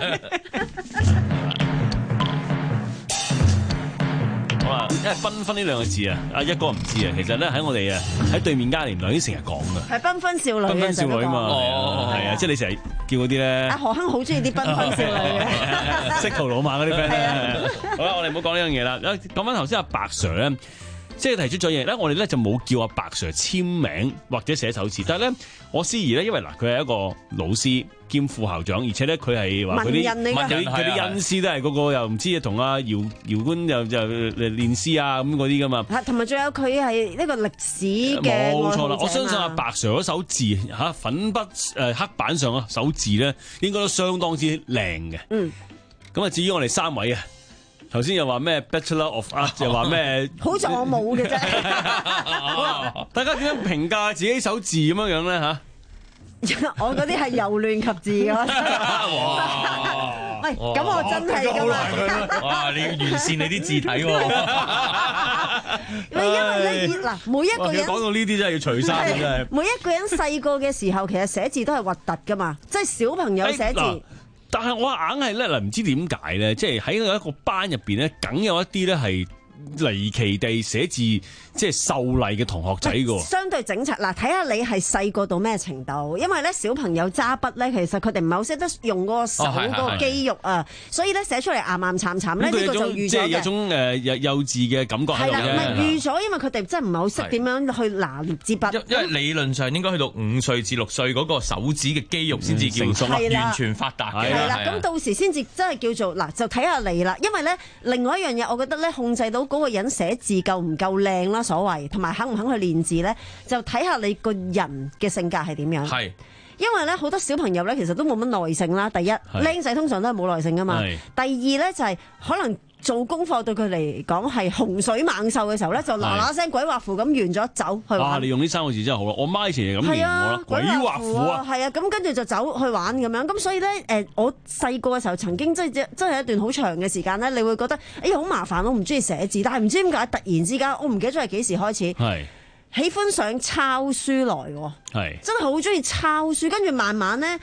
因為繽紛呢兩個字啊，阿一哥唔知啊，其實咧喺我哋啊喺對面嘉年華已經成日講噶， 係繽紛少女， 繽紛少女啊嘛，哦，係啊，即係你成日叫嗰啲咧。阿何亨好中意啲繽紛少女嘅， 識途老馬嗰啲 friend 咧。好啦，我哋唔好講呢樣嘢啦。講翻頭先阿白 Sir 咧，即係提出咗嘢咧，我哋咧就冇叫阿白 Sir 簽名或者寫手字，但係咧我思怡咧，因為嗱佢係一個老師兼副校長，而且咧佢係話佢啲佢啲恩師都係嗰個又唔知同阿姚姚官又就練詩啊咁嗰啲噶嘛， 同埋仲有佢係呢個歷史嘅， 冇錯啦。我相信阿白 Sir 嗰手字嚇粉筆誒黑板上啊手字咧，應該都相當之靚嘅。嗯，咁啊至於我哋三位啊。頭先又話咩 Bachelor of Art， 又話咩？ 好似我冇嘅啫。 大家點樣評價自己手字咁樣樣咧嚇？ 我嗰啲係由亂及字嘅。喂，咁我真係㗎嘛？ 哇！你要完善你啲字體喎。 因為咧，嗱，每一個人講到呢啲真係要除衫嘅真係。 每一個人細個嘅時候，其實寫字都係核突㗎嘛，即係小朋友寫字。 但係我硬係咧嗱，唔知點解咧，即係喺一個班入邊咧，梗有一啲咧係離奇地寫字，即係秀麗嘅同學仔㗎。 相對整齊嗱，睇下你係細個到咩程度，因為咧小朋友揸筆咧，其實佢哋唔係好識得用嗰個手嗰個肌肉啊，所以咧寫出嚟岩岩慘慘咧，呢個就預咗嘅。 即係有種誒幼幼稚嘅感覺喺度嘅。係啦， 唔係預咗，因為佢哋真係唔係好識點樣去拿捏支筆。 因為理論上應該去到五歲至六歲嗰個手指嘅肌肉先至叫做完全發達嘅。 係啦，咁到時先至真係叫做嗱，就睇下你啦。因為咧，另外一樣嘢，我覺得咧控制到嗰個人寫字夠唔夠靚啦，所謂同埋肯唔肯去練字咧，就睇下你個人嘅性格係點樣。係，因為咧好多小朋友咧，其實都冇乜耐性啦。第一，僆仔通常都係冇耐性噶嘛。第二咧就係可能做功課對佢嚟講係洪水猛獸嘅時候咧，就嗱嗱聲鬼畫符咁完咗走去玩。啊！你用呢三個字真係好啦，我媽以前係咁形容我啦，鬼畫符啊， 係啊，咁跟住就走去玩咁樣。咁所以咧，誒，我細個嘅時候曾經真係真係一段好長嘅時間咧，你會覺得哎呀好麻煩，我唔中意寫字，但係唔知點解突然之間，我唔記得咗係幾時開始，係喜歡上抄書來喎，係真係好中意抄書，跟住慢慢咧。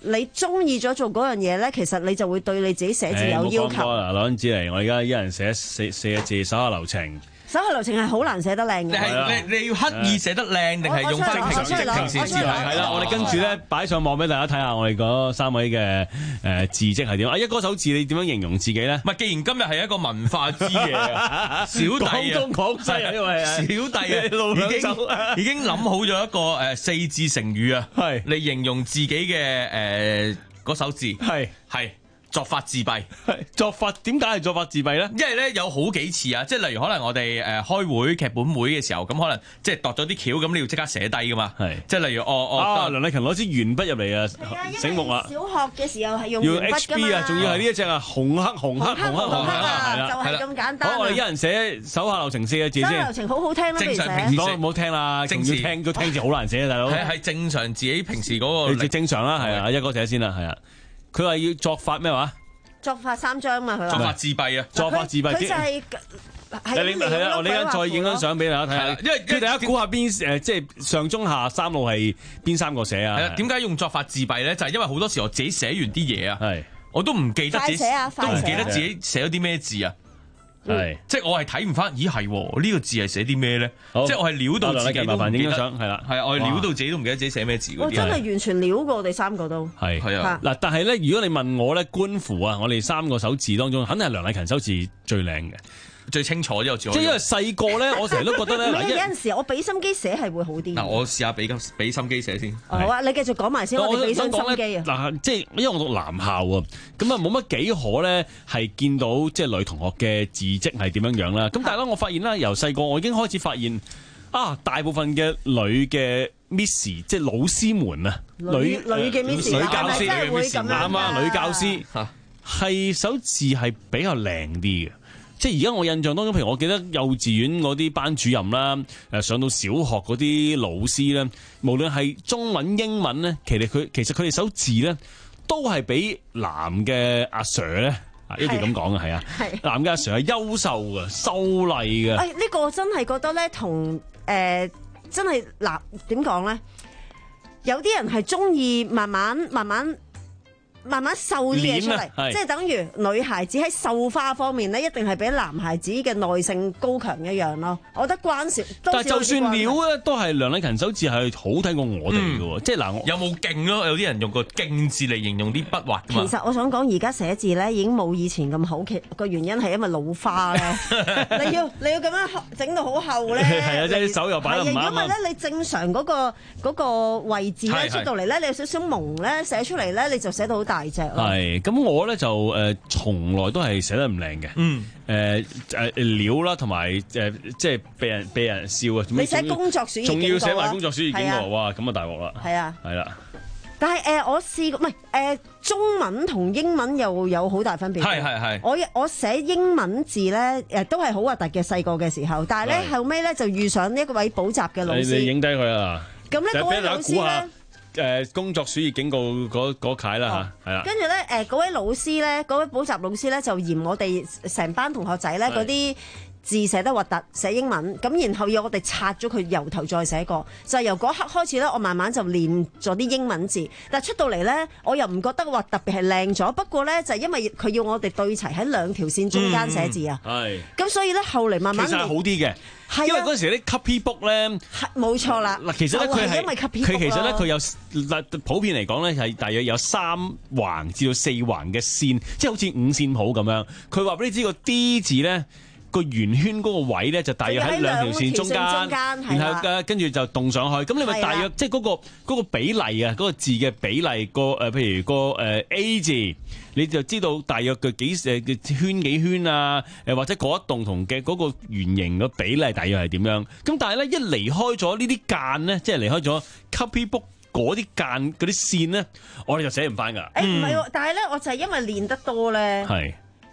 你中意咗做嗰樣嘢咧，其實你就會對你自己寫字有要求。 嗱，攞張紙嚟，我而家一人寫四四個字，手下留情。 手下留情係好難寫得靚嘅。 你係你你要刻意寫得靚，定係用翻平時平時字係係啦，我哋跟住咧擺上網俾大家睇下，我哋嗰三位嘅誒字跡係點啊？一哥手字你點樣形容自己咧？ 唔係，既然今日係一個文化之夜啊，小弟啊， 廣東廣西啊，因為小弟啊，已經已經諗好咗一個誒四字成語啊，係嚟形容自己嘅誒嗰手字，係係。作法自斃， 作法點解係作法自斃咧？ 因為咧有好幾次啊，即係例如可能我哋誒開會劇本會嘅時候，咁可能即係度咗啲橋，咁你要即刻寫低噶嘛。係，即係例如哦哦， 啊梁麗勤攞支鉛筆入嚟啊，醒目啊！ 小學嘅時候係用要鉛筆㗎嘛 H B 啊，仲要係呢一隻啊，紅黑紅黑紅黑紅黑啊，係啦， 就係咁簡單。 好，我哋一人寫手下留情四個字先。 手下留情好好聽啦， 正常平平時唔好聽啦，仲要聽個聽字好難寫啊，大佬。 係係正常自己平時嗰個。 正常啦，係啊，一哥寫先啦，係啊。佢話要作法咩話？ 作法三章嘛，佢話作法自斃啊， 作法自斃。 佢就係係係啊，我哋而家再影張相俾大家睇下， 因為跟住大家估下邊誒，即係上中下三路係邊三個寫啊？ 係啊，點解用作法自斃咧？就係因為好多時候自己寫完啲嘢啊， 係我都唔記得自己都唔記得自己寫咗啲咩字啊。 係， 即係我係睇唔翻，咦係呢個字係寫啲咩咧？即係我係料到自己都唔記得。係啦，係啊，我係料到自己都唔記得自己寫咩字嗰啲。 我真係完全料過我哋三個都。 係係啊， 嗱，但係咧，如果你問我咧，觀乎啊，我哋三個手字當中，肯定係梁麗勤手字最靚嘅。 最清楚之後，即係因為細個咧，我成日都覺得咧， 有陣時我俾心機寫係會好啲。 嗱，我試下俾咁俾心機寫先。 好啊，你繼續講埋先，我哋俾心機啊。 嗱，即係因為我讀男校啊，咁啊冇乜幾可咧，係見到即係女同學嘅字跡係點樣樣啦。咁但係咧，我發現啦，由細個我已經開始發現啊，大部分嘅女嘅 Miss 即係老師們啊，女女嘅 Miss 女教師係會咁樣啱啊，女教師係手字係比較靚啲嘅。即係而家我印象當中，譬如我記得幼稚園嗰啲班主任啦，誒上到小學嗰啲老師咧，無論係中文、英文咧，其實佢其實佢哋手字咧，都係比男嘅阿 Sir 咧，一定咁講嘅係啊，男嘅阿 Sir 係優秀嘅、秀麗嘅。 誒呢個我真係覺得咧，同誒真係嗱點講咧？有啲人係中意慢慢慢慢。慢慢瘦啲嘢出嚟，即係等於女孩子喺繡花方面咧，一定係比男孩子嘅耐性高強一樣咯。我覺得關少， 但係就算料咧，都係梁麗勤手字係好睇過我哋嘅喎。即係嗱， 有冇勁咯？有啲人用個勁字嚟形容啲筆畫㗎嘛。 其實我想講，而家寫字咧已經冇以前咁好，其個原因係因為老花咧。你要你要咁樣整到好厚咧， 係啊，即係手又擺得唔啱。 因為咧，你正常嗰個嗰個位置咧出到嚟咧，你有少少蒙咧寫出嚟咧，你就寫到好大隻。 係咁，我咧就誒從來都係寫得唔靚嘅。嗯，誒誒料啦，同埋誒即係被人被人笑啊！ 你寫工作暑熱警告， 仲要寫埋工作暑熱警告，哇！咁啊大鑊啦。 係啊， 係啦。 但係誒，我試過唔係誒中文同英文又有好大分別。 係係係。 我我寫英文字咧誒都係好核突嘅，細個嘅時候，但係咧後尾咧就遇上一位補習嘅老師。 你影低佢啊！ 咁咧嗰位老師咧。 誒工作暑熱警告嗰嗰屆啦嚇，係啦。 跟住咧誒嗰位老師咧，嗰位補習老師咧就嫌我哋成班同學仔咧嗰啲字寫得核突，寫英文咁，然後要我哋擦咗佢，由頭再寫過。就係由嗰刻開始咧，我慢慢就練咗啲英文字。但係出到嚟咧，我又唔覺得話特別係靚咗。不過咧，就係因為佢要我哋對齊喺兩條線中間寫字啊。係、嗯。咁所以咧，後嚟慢慢其實係好啲嘅。係、啊、因為嗰陣時啲 copy book 咧， 冇錯啦。嗱， 其實咧佢係佢其實咧佢有普遍嚟講咧係大約有三橫至到四橫嘅線，即係好似五線譜咁樣。佢話俾你知個 D 字咧。個圓圈嗰個位咧就大約喺兩條線中間，然後嘅跟住就動上去。咁你咪大約即係嗰個嗰個比例啊，嗰個字嘅比例個誒，譬如個誒 A 字，你就知道大約嘅幾誒嘅圈幾圈啊，誒或者嗰一棟同嘅嗰個圓形嘅比例大約係點樣？咁但係咧一離開咗呢啲間咧，即係離開咗 copybook 嗰啲間嗰啲線咧，我哋就寫唔翻㗎。 誒唔係喎，但係咧我就係因為練得多咧。係。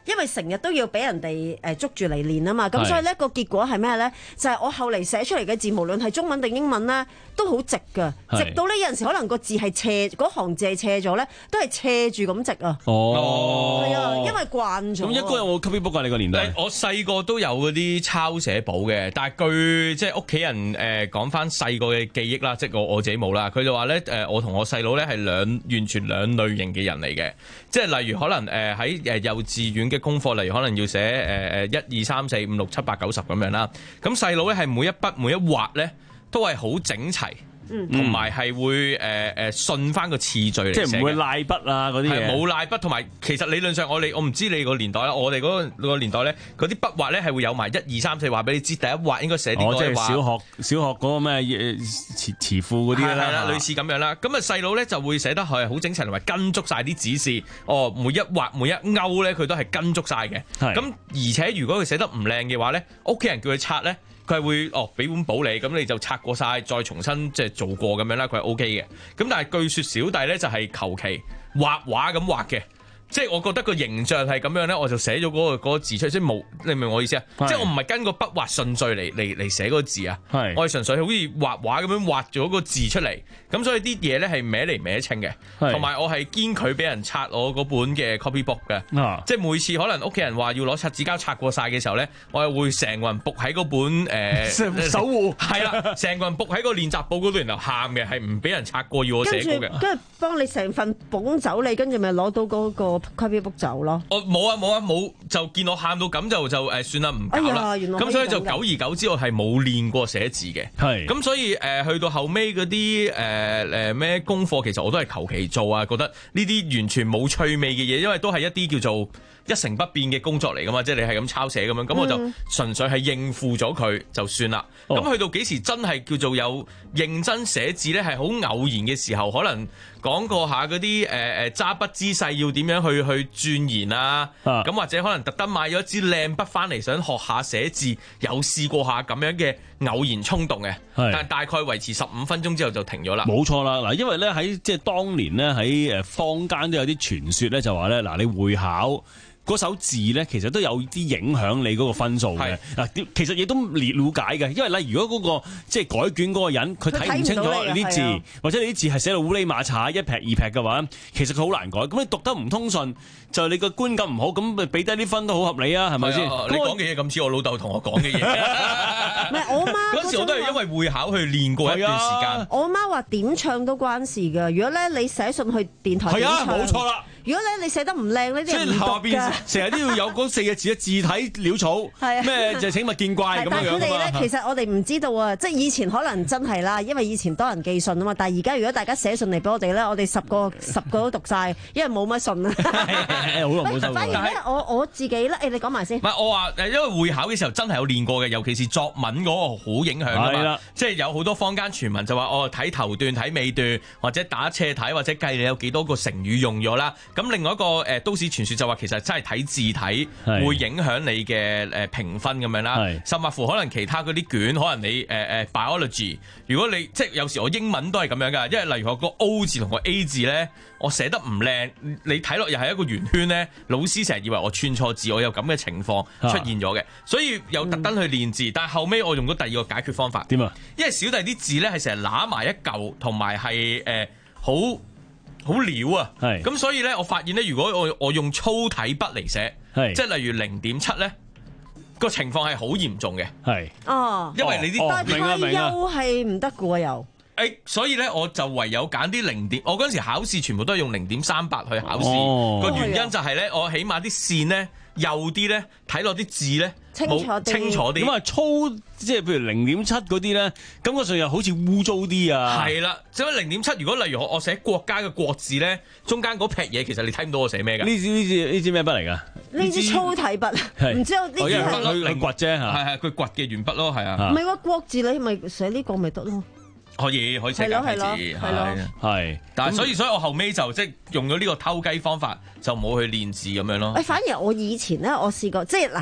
因為成日都要俾人哋誒捉住嚟練啊嘛，咁所以呢個結果係咩咧？就係、是、我後嚟寫出嚟嘅字，無論係中文定英文咧，都好直㗎，直到呢有陣時可能個字係斜，嗰行字係斜咗咧，都係斜住咁直啊。 哦， 係啊，因為慣咗。 咁一哥有冇 copybook 啊？你個年代？ 我細個都有嗰啲抄寫簿嘅，但係據即係屋企人誒講翻細個嘅記憶啦，即係我我自己冇啦。佢就話咧誒，我同我細佬咧係兩完全兩類型嘅人嚟嘅，即係例如可能誒喺誒幼稚園嘅功課，例如可能要寫誒誒一二三四五六七八九十咁樣啦。咁細佬咧係每一筆每一畫咧都係好整齊。同埋係會誒誒順翻個次序嚟寫嘅， 即係唔會賴筆啊嗰啲嘢， 冇賴筆。同埋其實理論上我哋我唔知你個年代啦，我哋嗰個年代咧，嗰啲筆畫咧係會有埋一二三四話俾你知，第一畫應該寫啲哦，即係話小學小學嗰個咩詞詞庫嗰啲啦， 係啦，類似咁樣啦。咁啊細佬咧就會寫得係好整齊，同埋跟足晒啲指示。哦，每一畫每一勾咧佢都係跟足晒嘅。咁而且如果佢寫得唔靚嘅話咧，屋企人叫佢擦咧。佢係會哦俾本簿你，咁你就拆過晒，再重新即係做過咁樣啦。佢係 O K 嘅。咁但係據說小弟咧就係求其畫畫咁畫嘅，即係我覺得個形象係咁樣咧，我就寫咗嗰個嗰個字出嚟，即係冇，你明唔明我意思啊？即係我唔係跟個筆畫順序嚟嚟嚟寫嗰個字啊，我係純粹好似畫畫咁樣畫咗個字出嚟，咁所以啲嘢咧係歪嚟歪稱嘅，同埋我係堅拒俾人拆我嗰本嘅 copybook 嘅，啊、即係每次可能屋企人話要攞擦紙膠擦過晒嘅時候咧，我係會成個人仆喺嗰本誒、呃、 守護， 係啦，成個人仆喺個練習簿嗰度，然後喊嘅，係唔俾人拆過要我寫過嘅， 跟住幫你成份捧走你，跟住咪攞到嗰個 copybook 走咯。 我冇啊冇啊冇，就見我喊到咁就就誒算啦唔搞啦。咁、哎、所以就久而久之我係冇練過寫字嘅。係咁所以誒、呃、去到後尾嗰啲誒誒咩功課，其實我都係求其做啊，覺得呢啲完全冇趣味嘅嘢，因為都係一啲叫做一成不變嘅工作嚟噶嘛，即係你係咁抄寫咁樣，咁我就純粹係應付咗佢就算啦。咁、哦、去到幾時真係叫做有認真寫字咧，係好偶然嘅時候，可能講過下嗰啲誒誒揸筆姿勢要點樣去去鑽研啊，咁、啊、或者可能特登買咗支靚筆翻嚟想學下寫字，有試過下咁樣嘅偶然衝動嘅，但係大概維持十五分鐘之後就停咗啦。 冇錯啦，嗱，因為咧喺即係當年咧喺誒坊間都有啲傳說咧，就話咧嗱，你會考嗰首字咧，其實都有啲影響你嗰個分數嘅。嗱，其實亦都了解嘅，因為咧，如果嗰、嗰個即係改卷嗰個人，佢睇唔清楚你啲字，或者你啲字係寫到烏哩馬查一撇二撇嘅話，其實佢好難改。咁你讀得唔通順，就係你個觀感唔好，咁咪俾低啲分都好合理啊，係咪先？ 你講嘅嘢咁似我老豆同我講嘅嘢。 唔係我媽嗰時我都係因為會考去練過一段時間。 我媽話點唱都關事㗎。如果咧你寫信去電台點唱， 係啊，冇錯啦。 如果咧你寫得唔靚呢啲人唔讀㗎。即係下邊成日都要有嗰四個字嘅字體潦草，咩就請勿見怪咁樣樣。 但係佢哋咧，其實我哋唔知道啊。即係以前可能真係啦，因為以前多人寄信啊嘛。但係而家如果大家寫信嚟俾我哋咧，我哋十個十個都讀晒，因為冇乜信啊。 好耐冇收過。 反而咧，我我自己咧，誒你講埋先。 唔係我話誒，因為會考嘅時候真係有練過嘅，尤其是作文嗰個好影響㗎嘛。即係有好多坊間傳聞就話哦，睇頭段睇尾段，或者打斜睇，或者計你有幾多個成語用咗啦。咁另外一個誒都市傳說就話其實真係睇字體會影響你嘅誒評分咁樣啦。甚或乎可能其他嗰啲卷，可能你誒誒、呃、biology， 如果你即係有時我英文都係咁樣㗎，因為例如我個 O 字同個 A 字咧，我寫得唔靚，你睇落又係一個圓圈咧，老師成日以為我串錯字，我有咁嘅情況出現咗嘅，所以有特登去練字。嗯、但係後尾我用咗第二個解決方法。點啊？因為小弟啲字咧係成日揦埋一嚿，同埋係誒好好潦啊。係咁，所以咧我發現咧，如果我我用粗體筆嚟寫，即係例如零點七咧。個情況係好嚴重嘅，係哦， 因為你啲但係太幼係唔得嘅喎又， 誒，所以咧我就唯有揀啲零點，我嗰陣時考試全部都係用零點三八去考試，個、哦、原因就係咧，我起碼啲線咧幼啲咧，睇落啲字咧清楚啲， 清楚啲。 咁啊粗，即係譬如零點七嗰啲咧，感覺上又好似污糟啲啊。係啦，所以零點七，如果例如我我寫國家嘅國字咧，中間嗰撇嘢，其實你睇唔到我寫咩㗎？呢支呢支呢支咩筆嚟㗎？ 呢支粗體筆，唔知呢支係佢掘啫嚇， 係係佢掘嘅鉛筆咯，係啊。 唔係喎，國字你咪寫呢個咪得咯。 可以可以寫簡體字，係咯係。但係所以所以我後尾就即係用咗呢個偷雞方法，就冇去練字咁樣咯。 誒，反而我以前咧，我試過即係嗱。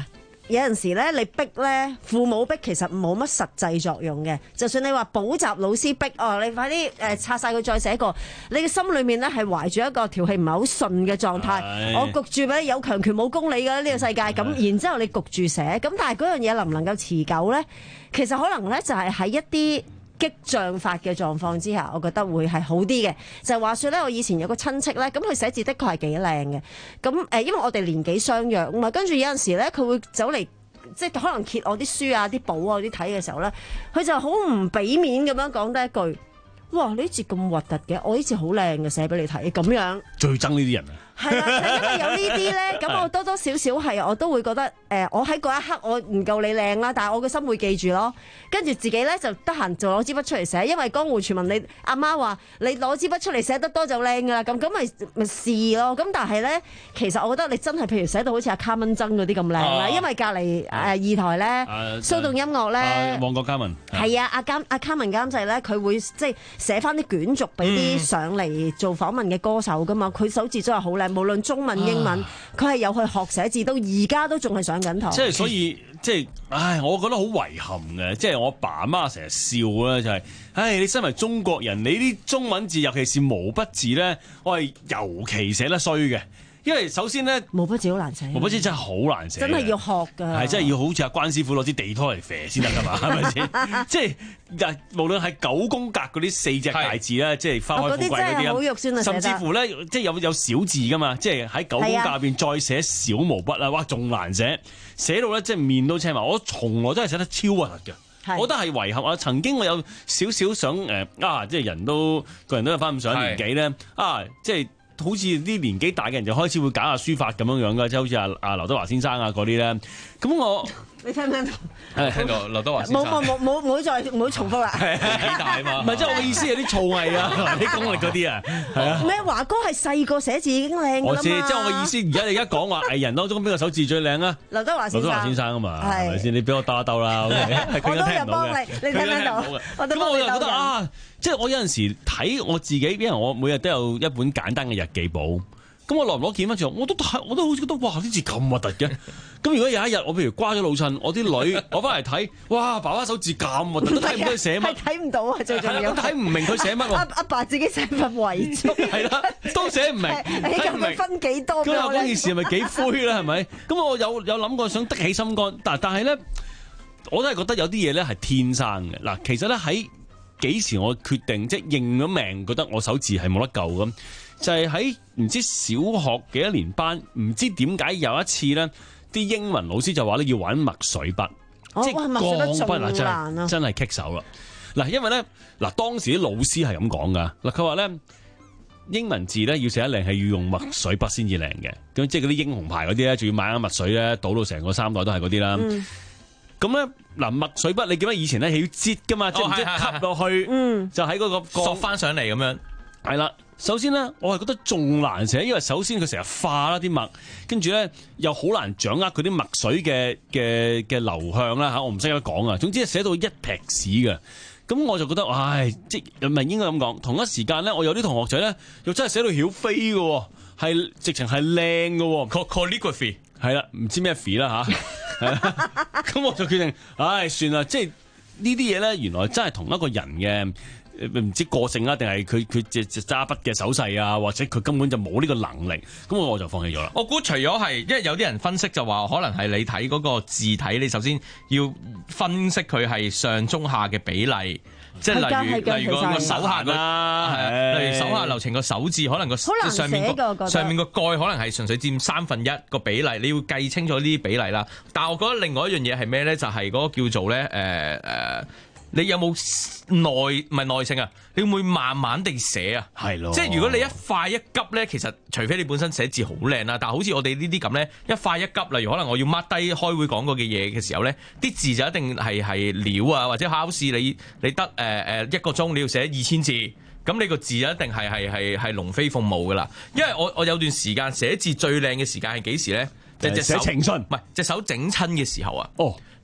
有陣時咧，你逼咧，父母逼其實冇乜實際作用嘅。就算你話補習老師逼哦，你快啲誒拆晒佢再寫過，你嘅心裏面咧係懷住一個條氣唔係好順嘅狀態。我焗住俾有強權冇公理嘅呢個世界，咁然之後你焗住寫，咁但係嗰樣嘢能唔能夠持久咧？其實可能咧就係喺一啲激漲法嘅狀況之下，我覺得會係好啲嘅。就係話說咧，我以前有個親戚咧，咁佢寫字的確係幾靚嘅。咁誒，因為我哋年紀相若啊嘛，跟住有陣時咧，佢會走嚟，即係可能揭我啲書啊、啲簿啊、啲睇嘅時候咧，佢就好唔俾面咁樣講得一句：哇！你呢字咁核突嘅，我呢字好靚嘅，寫俾你睇咁樣。 最憎呢啲人啊！ 係啦，就因為有呢啲咧，咁我多多少少係我都會覺得，誒、呃，我喺嗰一刻我唔夠你靚啦，但係我個心會記住咯。跟住自己咧就得閒就攞支筆出嚟寫，因為江湖傳聞你阿媽話你攞支筆出嚟寫得多就靚噶啦，咁咁咪咪試咯。咁但係咧，其實我覺得你真係譬如寫到好似阿卡文曾嗰啲咁靚啦，啊、因為隔離誒二台咧，騷、啊、動音樂咧， 旺角嘉文係啊，阿監阿卡文監製咧，佢會即係寫翻啲卷軸俾啲上嚟做訪問嘅歌手噶嘛，佢手字真係好靚。無論中文英文，佢係、啊、有去學寫字，到而家都仲係上緊堂。 即係所以，即係，唉，我覺得好遺憾嘅。即係我爸媽成日笑咧，就係、是，唉，你身為中國人，你啲中文字，尤其是毛筆字咧，我係尤其寫得衰嘅。因為首先咧， 毛筆字好難寫， 毛筆字真係好難寫， 真係要學㗎。 係真係要好似阿關師傅攞支地拖嚟啡先得㗎嘛，係咪先？即係無論係九宮格嗰啲四隻大字咧，即係花開富貴嗰啲，甚至乎咧，即係有有小字㗎嘛，即係喺九宮格入邊再寫小毛筆啦，哇，仲難寫，寫到咧即係面都青埋。我從來都係寫得超核突嘅，我覺得係遺憾啊！曾經我有少少想誒啊，即係人都個人都有翻咁上年紀咧啊，即係。好似啲年紀大嘅人就開始會搞下書法咁樣樣㗎，即係好似阿阿劉德華先生啊嗰啲咧。咁我你聽唔聽到？ 係聽到劉德華先生。 冇冇冇冇冇再冇重複啦。 幾大嘛？ 唔係，即係我嘅意思係啲造詣啊，啲功力嗰啲啊，係啊。 咩華哥係細個寫字已經靚㗎啦嘛。 我知，即係我嘅意思。而家你而家講話藝人當中邊個手字最靚啊？ 劉德華先生。 劉德華先生啊嘛，係咪先？你俾我兜一兜啦。 我都有幫你，你聽唔聽到？ 咁我又覺得啊，即係我有陣時睇我自己，因為我每日都有一本簡單嘅日記簿。咁我攞唔攞見翻住？我都睇，我都好似覺得哇！啲字咁核突嘅。咁如果有一日我譬如瓜咗老襯，我啲女我翻嚟睇，哇！爸爸手字咁核突，都睇唔到佢寫乜。 係睇唔到啊！最重要。 都睇唔明佢寫乜喎。 阿阿爸自己寫份遺囑。係啦，都寫唔明。 你咁佢分幾多？ 咁啊，嗰件事係咪幾灰咧？係咪？咁我有有諗過想得起心肝，但但係咧，我都係覺得有啲嘢咧係天生嘅。嗱，其實咧喺幾時我決定即係認咗命，覺得我手字係冇得救咁。就係喺唔知小學幾多年班，唔知點解有一次咧，啲英文老師就話咧要揾墨水筆， 哦、 即係鋼筆啊，真係真係棘手啦！嗱，因為咧嗱，當時啲老師係咁講噶，嗱，佢話咧英文字咧要寫得靚係要用墨水筆先至靚嘅，咁即係嗰啲英雄牌嗰啲咧，仲要買啱墨水咧，倒到成個衫袋都係嗰啲啦。咁咧嗱，墨水筆你記得以前咧係要擠噶嘛，即係唔知吸落去，嗯、就喺嗰、嗰個索翻上嚟咁樣， 係啦。首先咧，我係覺得仲難寫，因為首先佢成日化啦啲墨，跟住咧又好難掌握佢啲墨水嘅嘅嘅流向啦嚇，我唔識得講啊。總之係寫到一撇屎嘅，咁我就覺得，唉，即係唔係應該咁講。同一時間咧，我有啲同學仔咧，又真係寫到曉飛嘅，係直情係靚嘅 calligraphy 係啦，唔知咩 f 啦嚇，咁我就決定，唉，算啦，即係呢啲嘢咧，原來真係同一個人嘅。唔知個性啊，定係佢佢隻隻揸筆嘅手勢啊，或者佢根本就冇呢個能力，咁我就放棄咗啦。 我估除咗係，因為有啲人分析就話，可能係你睇嗰個字體，你首先要分析佢係上中下嘅比例，即係例如例如個個手下啦，例如手下留情個手字，可能個上面個上面個蓋可能係純粹佔三分一個比例，你要計清楚呢啲比例啦。但係我覺得另外一樣嘢係咩咧？就係、是、嗰個叫做咧誒誒。呃呃你有冇耐唔係耐性啊？你會唔會慢慢地寫啊？ 係咯， 即係如果你一快一急咧，其實除非你本身寫字好靚啦，但係好似我哋呢啲咁咧，一快一急，例如可能我要 mark 低開會講過嘅嘢嘅時候咧，啲字就一定係係潦啊，或者考試你你得誒誒、呃、一個鐘你要寫二千字，咁你個字就一定係係係係龍飛鳳舞噶啦。因為我我有段時間寫字最靚嘅時間係幾時咧？就係隻手情信， 唔係隻手整親嘅時候啊！ 哦。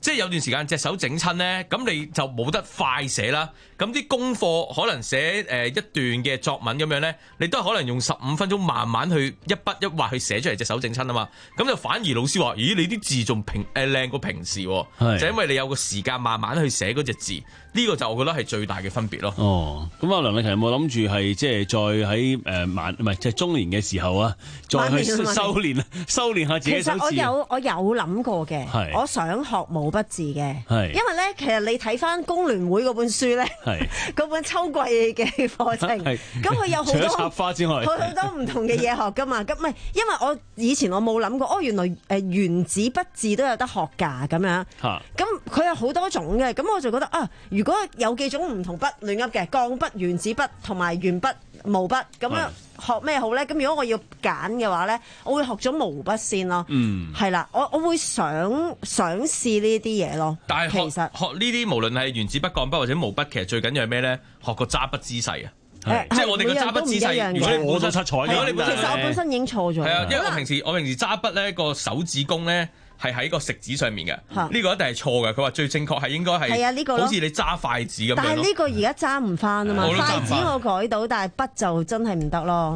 即係有段時間隻手整親咧，咁你就冇得快寫啦。咁啲功課可能寫誒一段嘅作文咁樣咧，你都係可能用十五分鐘慢慢去一筆一畫去寫出嚟，隻手整親啊嘛。咁就反而老師話：咦，你啲字仲平誒靚過平時喎，就因為你有個時間慢慢去寫嗰隻字。呢個就我覺得係最大嘅分別咯。 哦，咁啊，梁麗琴有冇諗住係即係再喺誒晚唔係即係中年嘅時候啊，再去修練修練下自己手字？ 其實我有我有諗過嘅，我想學毛筆字嘅，因為咧其實你睇翻工聯會嗰本書咧，嗰本秋季嘅課程，咁佢有好多插花之外， 佢好多唔同嘅嘢學噶嘛。咁唔係因為我以前我冇諗過，哦原來誒原子筆字都有得學㗎咁樣。咁佢有好多種嘅，咁我就覺得啊。如果有幾種唔同筆亂噏嘅，鋼筆、原子筆同埋鉛筆、毛筆咁樣學咩好咧？咁如果我要揀嘅話咧，我會學咗毛筆先咯。嗯，係啦，我我會想想試呢啲嘢咯。 但係其實學呢啲無論係原子筆、鋼筆或者毛筆，其實最緊要係咩咧？學個揸筆姿勢啊！即係我哋個揸筆姿勢，如果你本身七彩，如果你本身其實我本身已經錯咗。 係啊，因為我平時我平時揸筆咧個手指公咧。係喺個食指上面嘅，呢個一定係錯嘅。佢話最正確係應該係，係啊呢個，好似你揸筷子咁樣。 但係呢個而家揸唔翻啊嘛，筷子我改到，但係筆就真係唔得咯。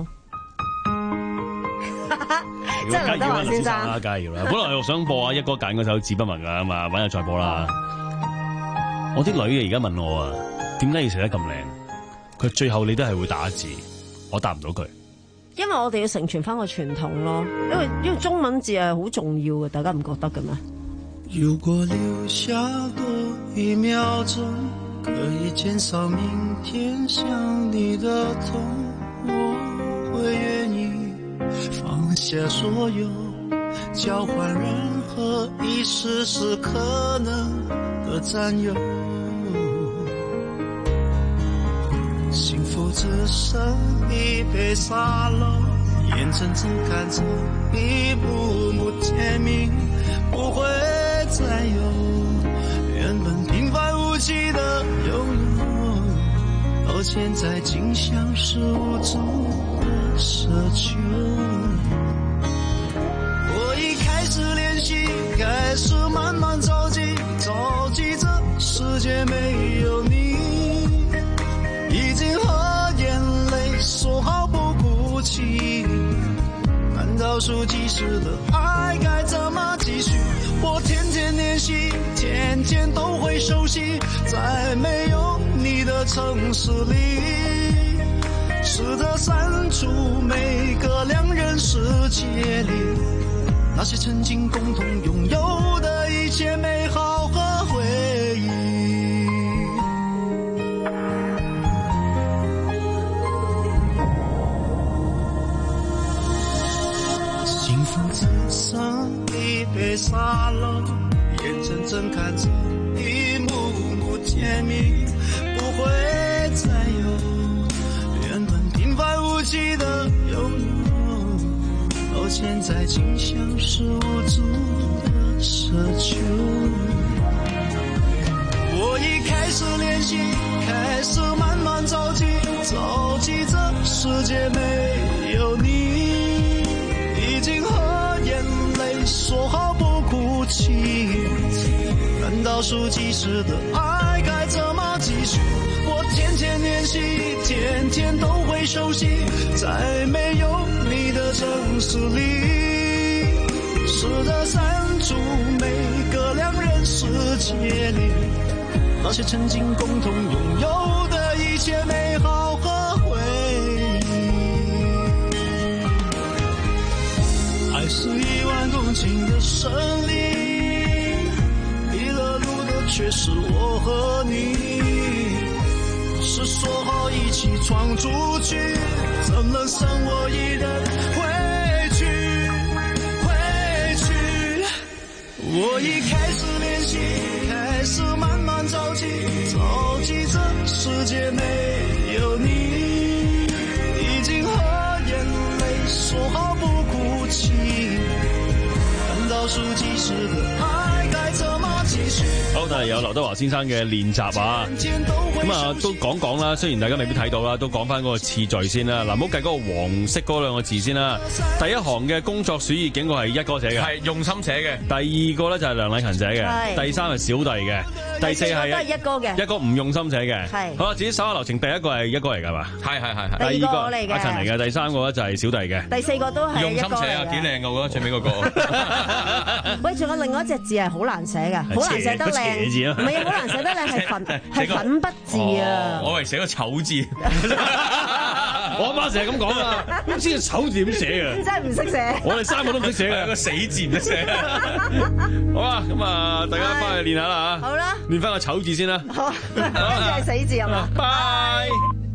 即係劉德華先生啦，梗係要啦。本來我想播啊一哥揀嗰首《紙筆文》㗎嘛，揾日再播啦。我啲女嘅而家問我啊，點解要寫得咁靚？佢最後你都係會打字，我答唔到佢。 因為我哋要承傳翻個傳統咯，因為因為中文字係好重要嘅，大家唔覺得嘅咩？ 如果留下多一秒鐘，可以減少明天想你的痛，我會願意放下所有，交換任何一絲絲可能的佔有。幸福只剩一杯沙漏，眼睜睜看着一幕幕甜蜜不會再有，原本平凡無奇的擁有，到現在竟像是無助的奢求。我已開始練習，開始慢慢着急，着急這世界沒有你，已經和眼淚說好不哭泣，難道數計時的愛該怎麼繼續？我天天練習，天天都會熟悉，在沒有你的城市裏，試着刪除每個兩人世界裏那些曾經共同擁有的一切美好和回憶。只剩一杯沙漏，眼睜睜看着一幕幕甜蜜不會再有，原本平凡無奇的擁有，到現在竟像是無助的奢求。我已開始練習，開始慢慢着急，着急這世界沒有你，已經和眼淚說好不哭泣，難道數計時的愛該怎麼繼續？我天天練習，天天都會熟悉，在沒有你的城市裏，試着刪除每個兩人世界裏那些曾經共同擁有的一切美好和回憶。愛是一萬公頃的森林，迷了路的卻是我和你，是說好一起闖出去，怎能剩我一人回去回去？我已開始練習，開始慢慢着急，着急這世界沒有你，已經和眼淚說好不哭泣，難道數計時的愛該怎麼繼續？ 好，但係有劉德華先生嘅練習啊，咁啊都講講啦。雖然大家未必睇到啦，都講翻嗰個次序先啦。嗱，唔好計嗰個黃色嗰兩個字先啦。第一行嘅工作暑熱警告係一哥寫嘅， 係用心寫嘅。 第二個咧就係梁禮勤寫嘅，第三係小弟嘅，第四係都係一哥嘅， 一哥唔用心寫嘅。 係。 好啦，至於稍後流程，第一個係一哥嚟㗎嘛？ 係係係係。 第二個阿嚟嘅陳嚟嘅，第三個咧就係小弟嘅。 第四個都係用心一哥寫啊，幾靚㗎，我覺得最尾嗰個。 喂，仲有另外一隻字係好難寫嘅，好難寫得靚。 字啊， 唔係啊，好難寫得靚，係粉係粉筆字啊！ 我係寫個醜字， 我阿媽成日咁講啊，唔知個醜字點寫啊？ 真係唔識寫。 我哋三個都唔識寫嘅， 個死字唔識寫。 好啊，咁啊，大家翻去練下啦嚇。 好啦， 練翻個醜字先啦。 好，跟住係死字係嘛？ 拜。